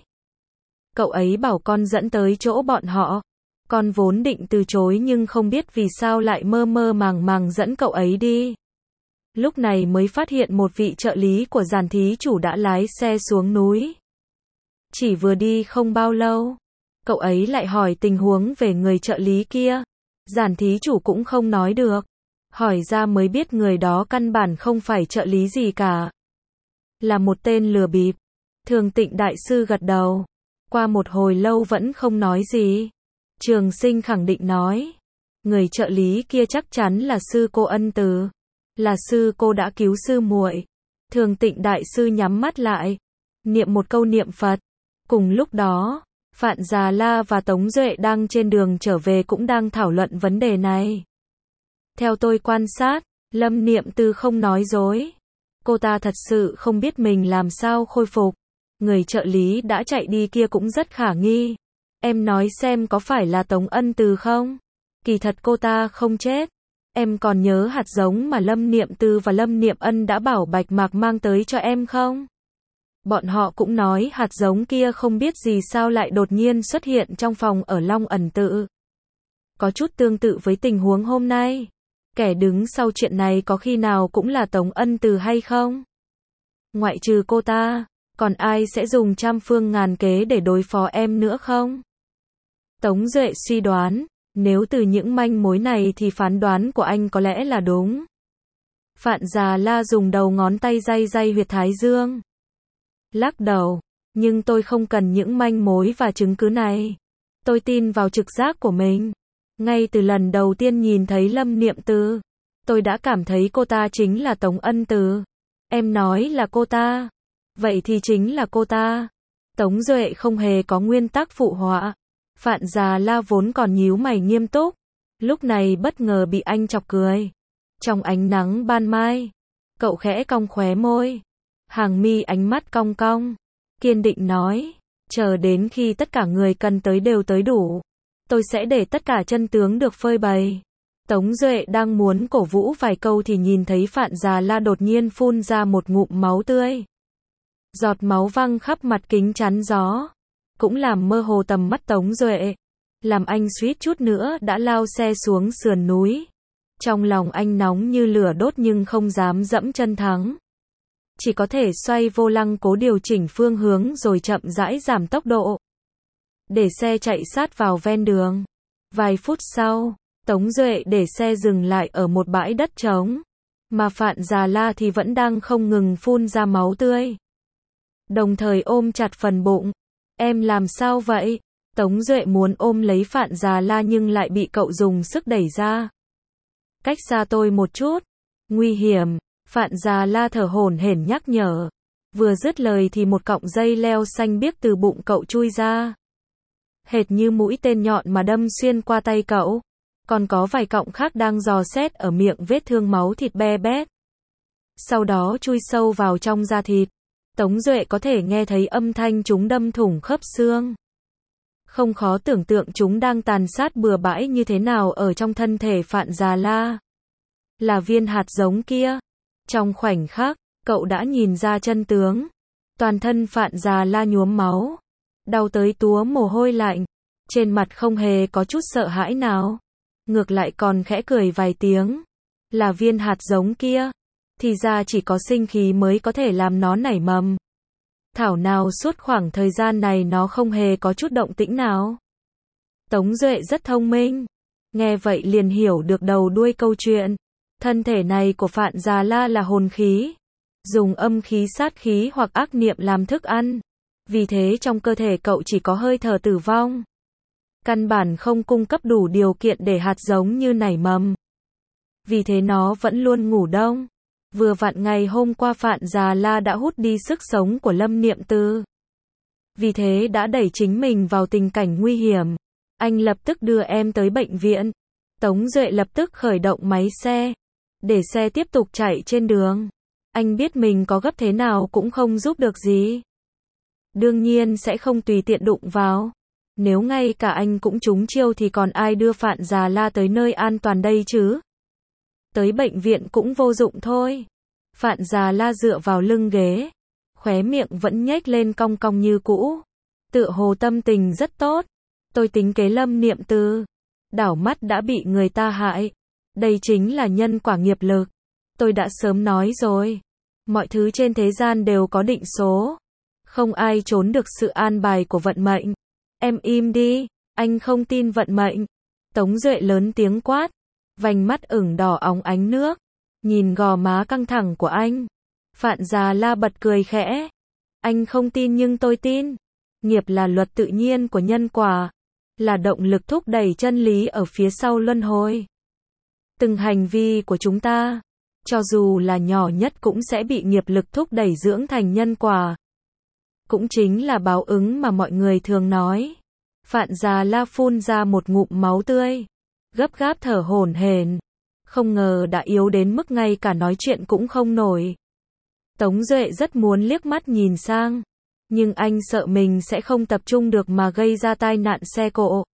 Cậu ấy bảo con dẫn tới chỗ bọn họ. Con vốn định từ chối nhưng không biết vì sao lại mơ mơ màng màng dẫn cậu ấy đi. Lúc này mới phát hiện một vị trợ lý của giản thí chủ đã lái xe xuống núi. Chỉ vừa đi không bao lâu, cậu ấy lại hỏi tình huống về người trợ lý kia. Giản thí chủ cũng không nói được. Hỏi ra mới biết người đó căn bản không phải trợ lý gì cả. Là một tên lừa bịp. Thường Tịnh Đại Sư gật đầu. Qua một hồi lâu vẫn không nói gì. Trường Sinh khẳng định nói. Người trợ lý kia chắc chắn là sư cô Ân Từ. Là sư cô đã cứu sư muội. Thường Tịnh Đại Sư nhắm mắt lại. Niệm một câu niệm Phật. Cùng lúc đó, Phạn Già La và Tống Duệ đang trên đường trở về cũng đang thảo luận vấn đề này. Theo tôi quan sát, Lâm Niệm Tư không nói dối. Cô ta thật sự không biết mình làm sao khôi phục. Người trợ lý đã chạy đi kia cũng rất khả nghi. Em nói xem có phải là Tống Ân Từ không? Kỳ thật cô ta không chết. Em còn nhớ hạt giống mà Lâm Niệm Tư và Lâm Niệm Ân đã bảo Bạch Mạc mang tới cho em không? Bọn họ cũng nói hạt giống kia không biết gì sao lại đột nhiên xuất hiện trong phòng ở Long Ẩn Tự. Có chút tương tự với tình huống hôm nay. Kẻ đứng sau chuyện này có khi nào cũng là Tống Ân Từ hay không? Ngoại trừ cô ta, còn ai sẽ dùng trăm phương ngàn kế để đối phó em nữa không? Tống Duệ suy đoán, nếu từ những manh mối này thì phán đoán của anh có lẽ là đúng. Phạn Già La dùng đầu ngón tay day day huyệt thái dương. Lắc đầu, nhưng tôi không cần những manh mối và chứng cứ này. Tôi tin vào trực giác của mình. Ngay từ lần đầu tiên nhìn thấy Lâm Niệm Tư, tôi đã cảm thấy cô ta chính là Tống Ân Từ. Em nói là cô ta. Vậy thì chính là cô ta. Tống Duệ không hề có nguyên tắc phụ họa. Phạn Già La vốn còn nhíu mày nghiêm túc. Lúc này bất ngờ bị anh chọc cười. Trong ánh nắng ban mai, cậu khẽ cong khóe môi. Hàng mi ánh mắt cong cong. Kiên định nói. Chờ đến khi tất cả người cần tới đều tới đủ. Tôi sẽ để tất cả chân tướng được phơi bày. Tống Duệ đang muốn cổ vũ vài câu thì nhìn thấy Phạn Già La đột nhiên phun ra một ngụm máu tươi. Giọt máu văng khắp mặt kính chắn gió. Cũng làm mơ hồ tầm mắt Tống Duệ. Làm anh suýt chút nữa đã lao xe xuống sườn núi. Trong lòng anh nóng như lửa đốt nhưng không dám dẫm chân thắng. Chỉ có thể xoay vô lăng cố điều chỉnh phương hướng rồi chậm rãi giảm tốc độ. Để xe chạy sát vào ven đường. Vài phút sau, Tống Duệ để xe dừng lại ở một bãi đất trống. Mà Phạn Già La thì vẫn đang không ngừng phun ra máu tươi. Đồng thời ôm chặt phần bụng. Em làm sao vậy? Tống Duệ muốn ôm lấy Phạn Già La nhưng lại bị cậu dùng sức đẩy ra. Cách xa tôi một chút. Nguy hiểm. Phạn Già La thở hổn hển nhắc nhở. Vừa dứt lời thì một cọng dây leo xanh biếc từ bụng cậu chui ra. Hệt như mũi tên nhọn mà đâm xuyên qua tay cậu. Còn có vài cọng khác đang dò xét ở miệng vết thương máu thịt be bét. Sau đó chui sâu vào trong da thịt. Tống Duệ có thể nghe thấy âm thanh chúng đâm thủng khớp xương. Không khó tưởng tượng chúng đang tàn sát bừa bãi như thế nào ở trong thân thể Phạn Già La. Là viên hạt giống kia. Trong khoảnh khắc, cậu đã nhìn ra chân tướng. Toàn thân Phạn Già La nhuốm máu. Đau tới túa mồ hôi lạnh. Trên mặt không hề có chút sợ hãi nào. Ngược lại còn khẽ cười vài tiếng. Là viên hạt giống kia. Thì ra chỉ có sinh khí mới có thể làm nó nảy mầm. Thảo nào suốt khoảng thời gian này nó không hề có chút động tĩnh nào. Tống Duệ rất thông minh. Nghe vậy liền hiểu được đầu đuôi câu chuyện. Thân thể này của Phạn Già La là hồn khí. Dùng âm khí sát khí hoặc ác niệm làm thức ăn. Vì thế trong cơ thể cậu chỉ có hơi thở tử vong. Căn bản không cung cấp đủ điều kiện để hạt giống như nảy mầm. Vì thế nó vẫn luôn ngủ đông. Vừa vặn ngày hôm qua Phạn Già La đã hút đi sức sống của Lâm Niệm Tư. Vì thế đã đẩy chính mình vào tình cảnh nguy hiểm. Anh lập tức đưa em tới bệnh viện. Tống Duệ lập tức khởi động máy xe. Để xe tiếp tục chạy trên đường. Anh biết mình có gấp thế nào cũng không giúp được gì. Đương nhiên sẽ không tùy tiện đụng vào. Nếu ngay cả anh cũng trúng chiêu thì còn ai đưa Phạn Già La tới nơi an toàn đây chứ? Tới bệnh viện cũng vô dụng thôi. Phạn Già La dựa vào lưng ghế, khóe miệng vẫn nhếch lên cong cong như cũ. Tựa hồ tâm tình rất tốt. Tôi tính kế Lâm Niệm Từ. Đảo mắt đã bị người ta hại. Đây chính là nhân quả nghiệp lực. Tôi đã sớm nói rồi. Mọi thứ trên thế gian đều có định số. Không ai trốn được sự an bài của vận mệnh. Em im đi, anh không tin vận mệnh. Tống Duệ lớn tiếng quát. Vành mắt ửng đỏ óng ánh nước. Nhìn gò má căng thẳng của anh. Phạn Già La bật cười khẽ. Anh không tin nhưng tôi tin. Nghiệp là luật tự nhiên của nhân quả. Là động lực thúc đẩy chân lý ở phía sau luân hồi. Từng hành vi của chúng ta, cho dù là nhỏ nhất cũng sẽ bị nghiệp lực thúc đẩy dưỡng thành nhân quả. Cũng chính là báo ứng mà mọi người thường nói. Phạn Già La phun ra một ngụm máu tươi. Gấp gáp thở hổn hển. Không ngờ đã yếu đến mức ngay cả nói chuyện cũng không nổi. Tống Duệ rất muốn liếc mắt nhìn sang. Nhưng anh sợ mình sẽ không tập trung được mà gây ra tai nạn xe cộ.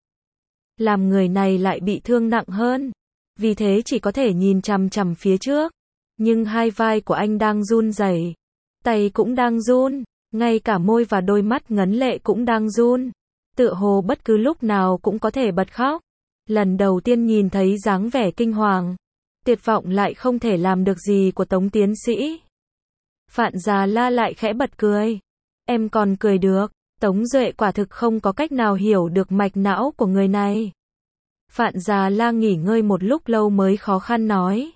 Làm người này lại bị thương nặng hơn. Vì thế chỉ có thể nhìn chằm chằm phía trước. Nhưng hai vai của anh đang run rẩy. Tay cũng đang run. Ngay cả môi và đôi mắt ngấn lệ cũng đang run. Tựa hồ bất cứ lúc nào cũng có thể bật khóc. Lần đầu tiên nhìn thấy dáng vẻ kinh hoàng, tuyệt vọng lại không thể làm được gì của Tống tiến sĩ. Phạn Già La lại khẽ bật cười. Em còn cười được. Tống Duệ quả thực không có cách nào hiểu được mạch não của người này. Phạn Già La nghỉ ngơi một lúc lâu mới khó khăn nói.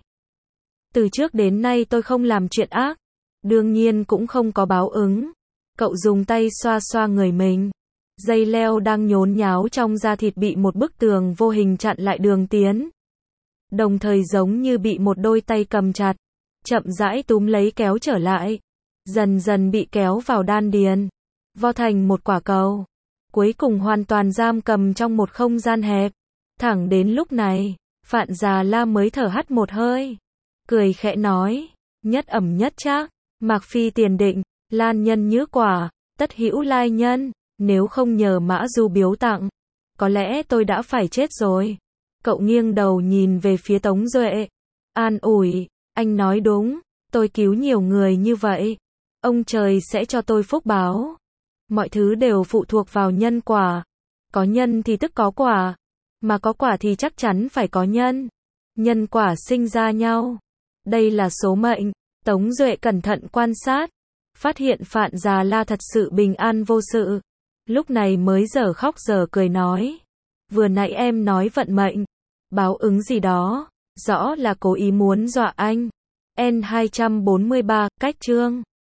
Từ trước đến nay tôi không làm chuyện ác. Đương nhiên cũng không có báo ứng. Cậu dùng tay xoa xoa người mình. Dây leo đang nhốn nháo trong da thịt bị một bức tường vô hình chặn lại đường tiến. Đồng thời giống như bị một đôi tay cầm chặt. Chậm rãi túm lấy kéo trở lại. Dần dần bị kéo vào đan điền. Vo thành một quả cầu. Cuối cùng hoàn toàn giam cầm trong một không gian hẹp. Thẳng đến lúc này, Phạn Già La mới thở hắt một hơi. Cười khẽ nói. Nhất ẩm nhất trác. Mạc phi tiền định. Lan nhân như quả. Tất hữu lai nhân. Nếu không nhờ Mã Du biếu tặng, có lẽ tôi đã phải chết rồi. Cậu nghiêng đầu nhìn về phía Tống Duệ. An ủi. Anh nói đúng. Tôi cứu nhiều người như vậy. Ông trời sẽ cho tôi phúc báo. Mọi thứ đều phụ thuộc vào nhân quả. Có nhân thì tức có quả. Mà có quả thì chắc chắn phải có nhân. Nhân quả sinh ra nhau. Đây là số mệnh. Tống Duệ cẩn thận quan sát. Phát hiện Phạn Già La thật sự bình an vô sự. Lúc này mới giờ khóc giờ cười nói. Vừa nãy em nói vận mệnh. Báo ứng gì đó. Rõ là cố ý muốn dọa anh. N hai trăm bốn mươi ba, cách chương.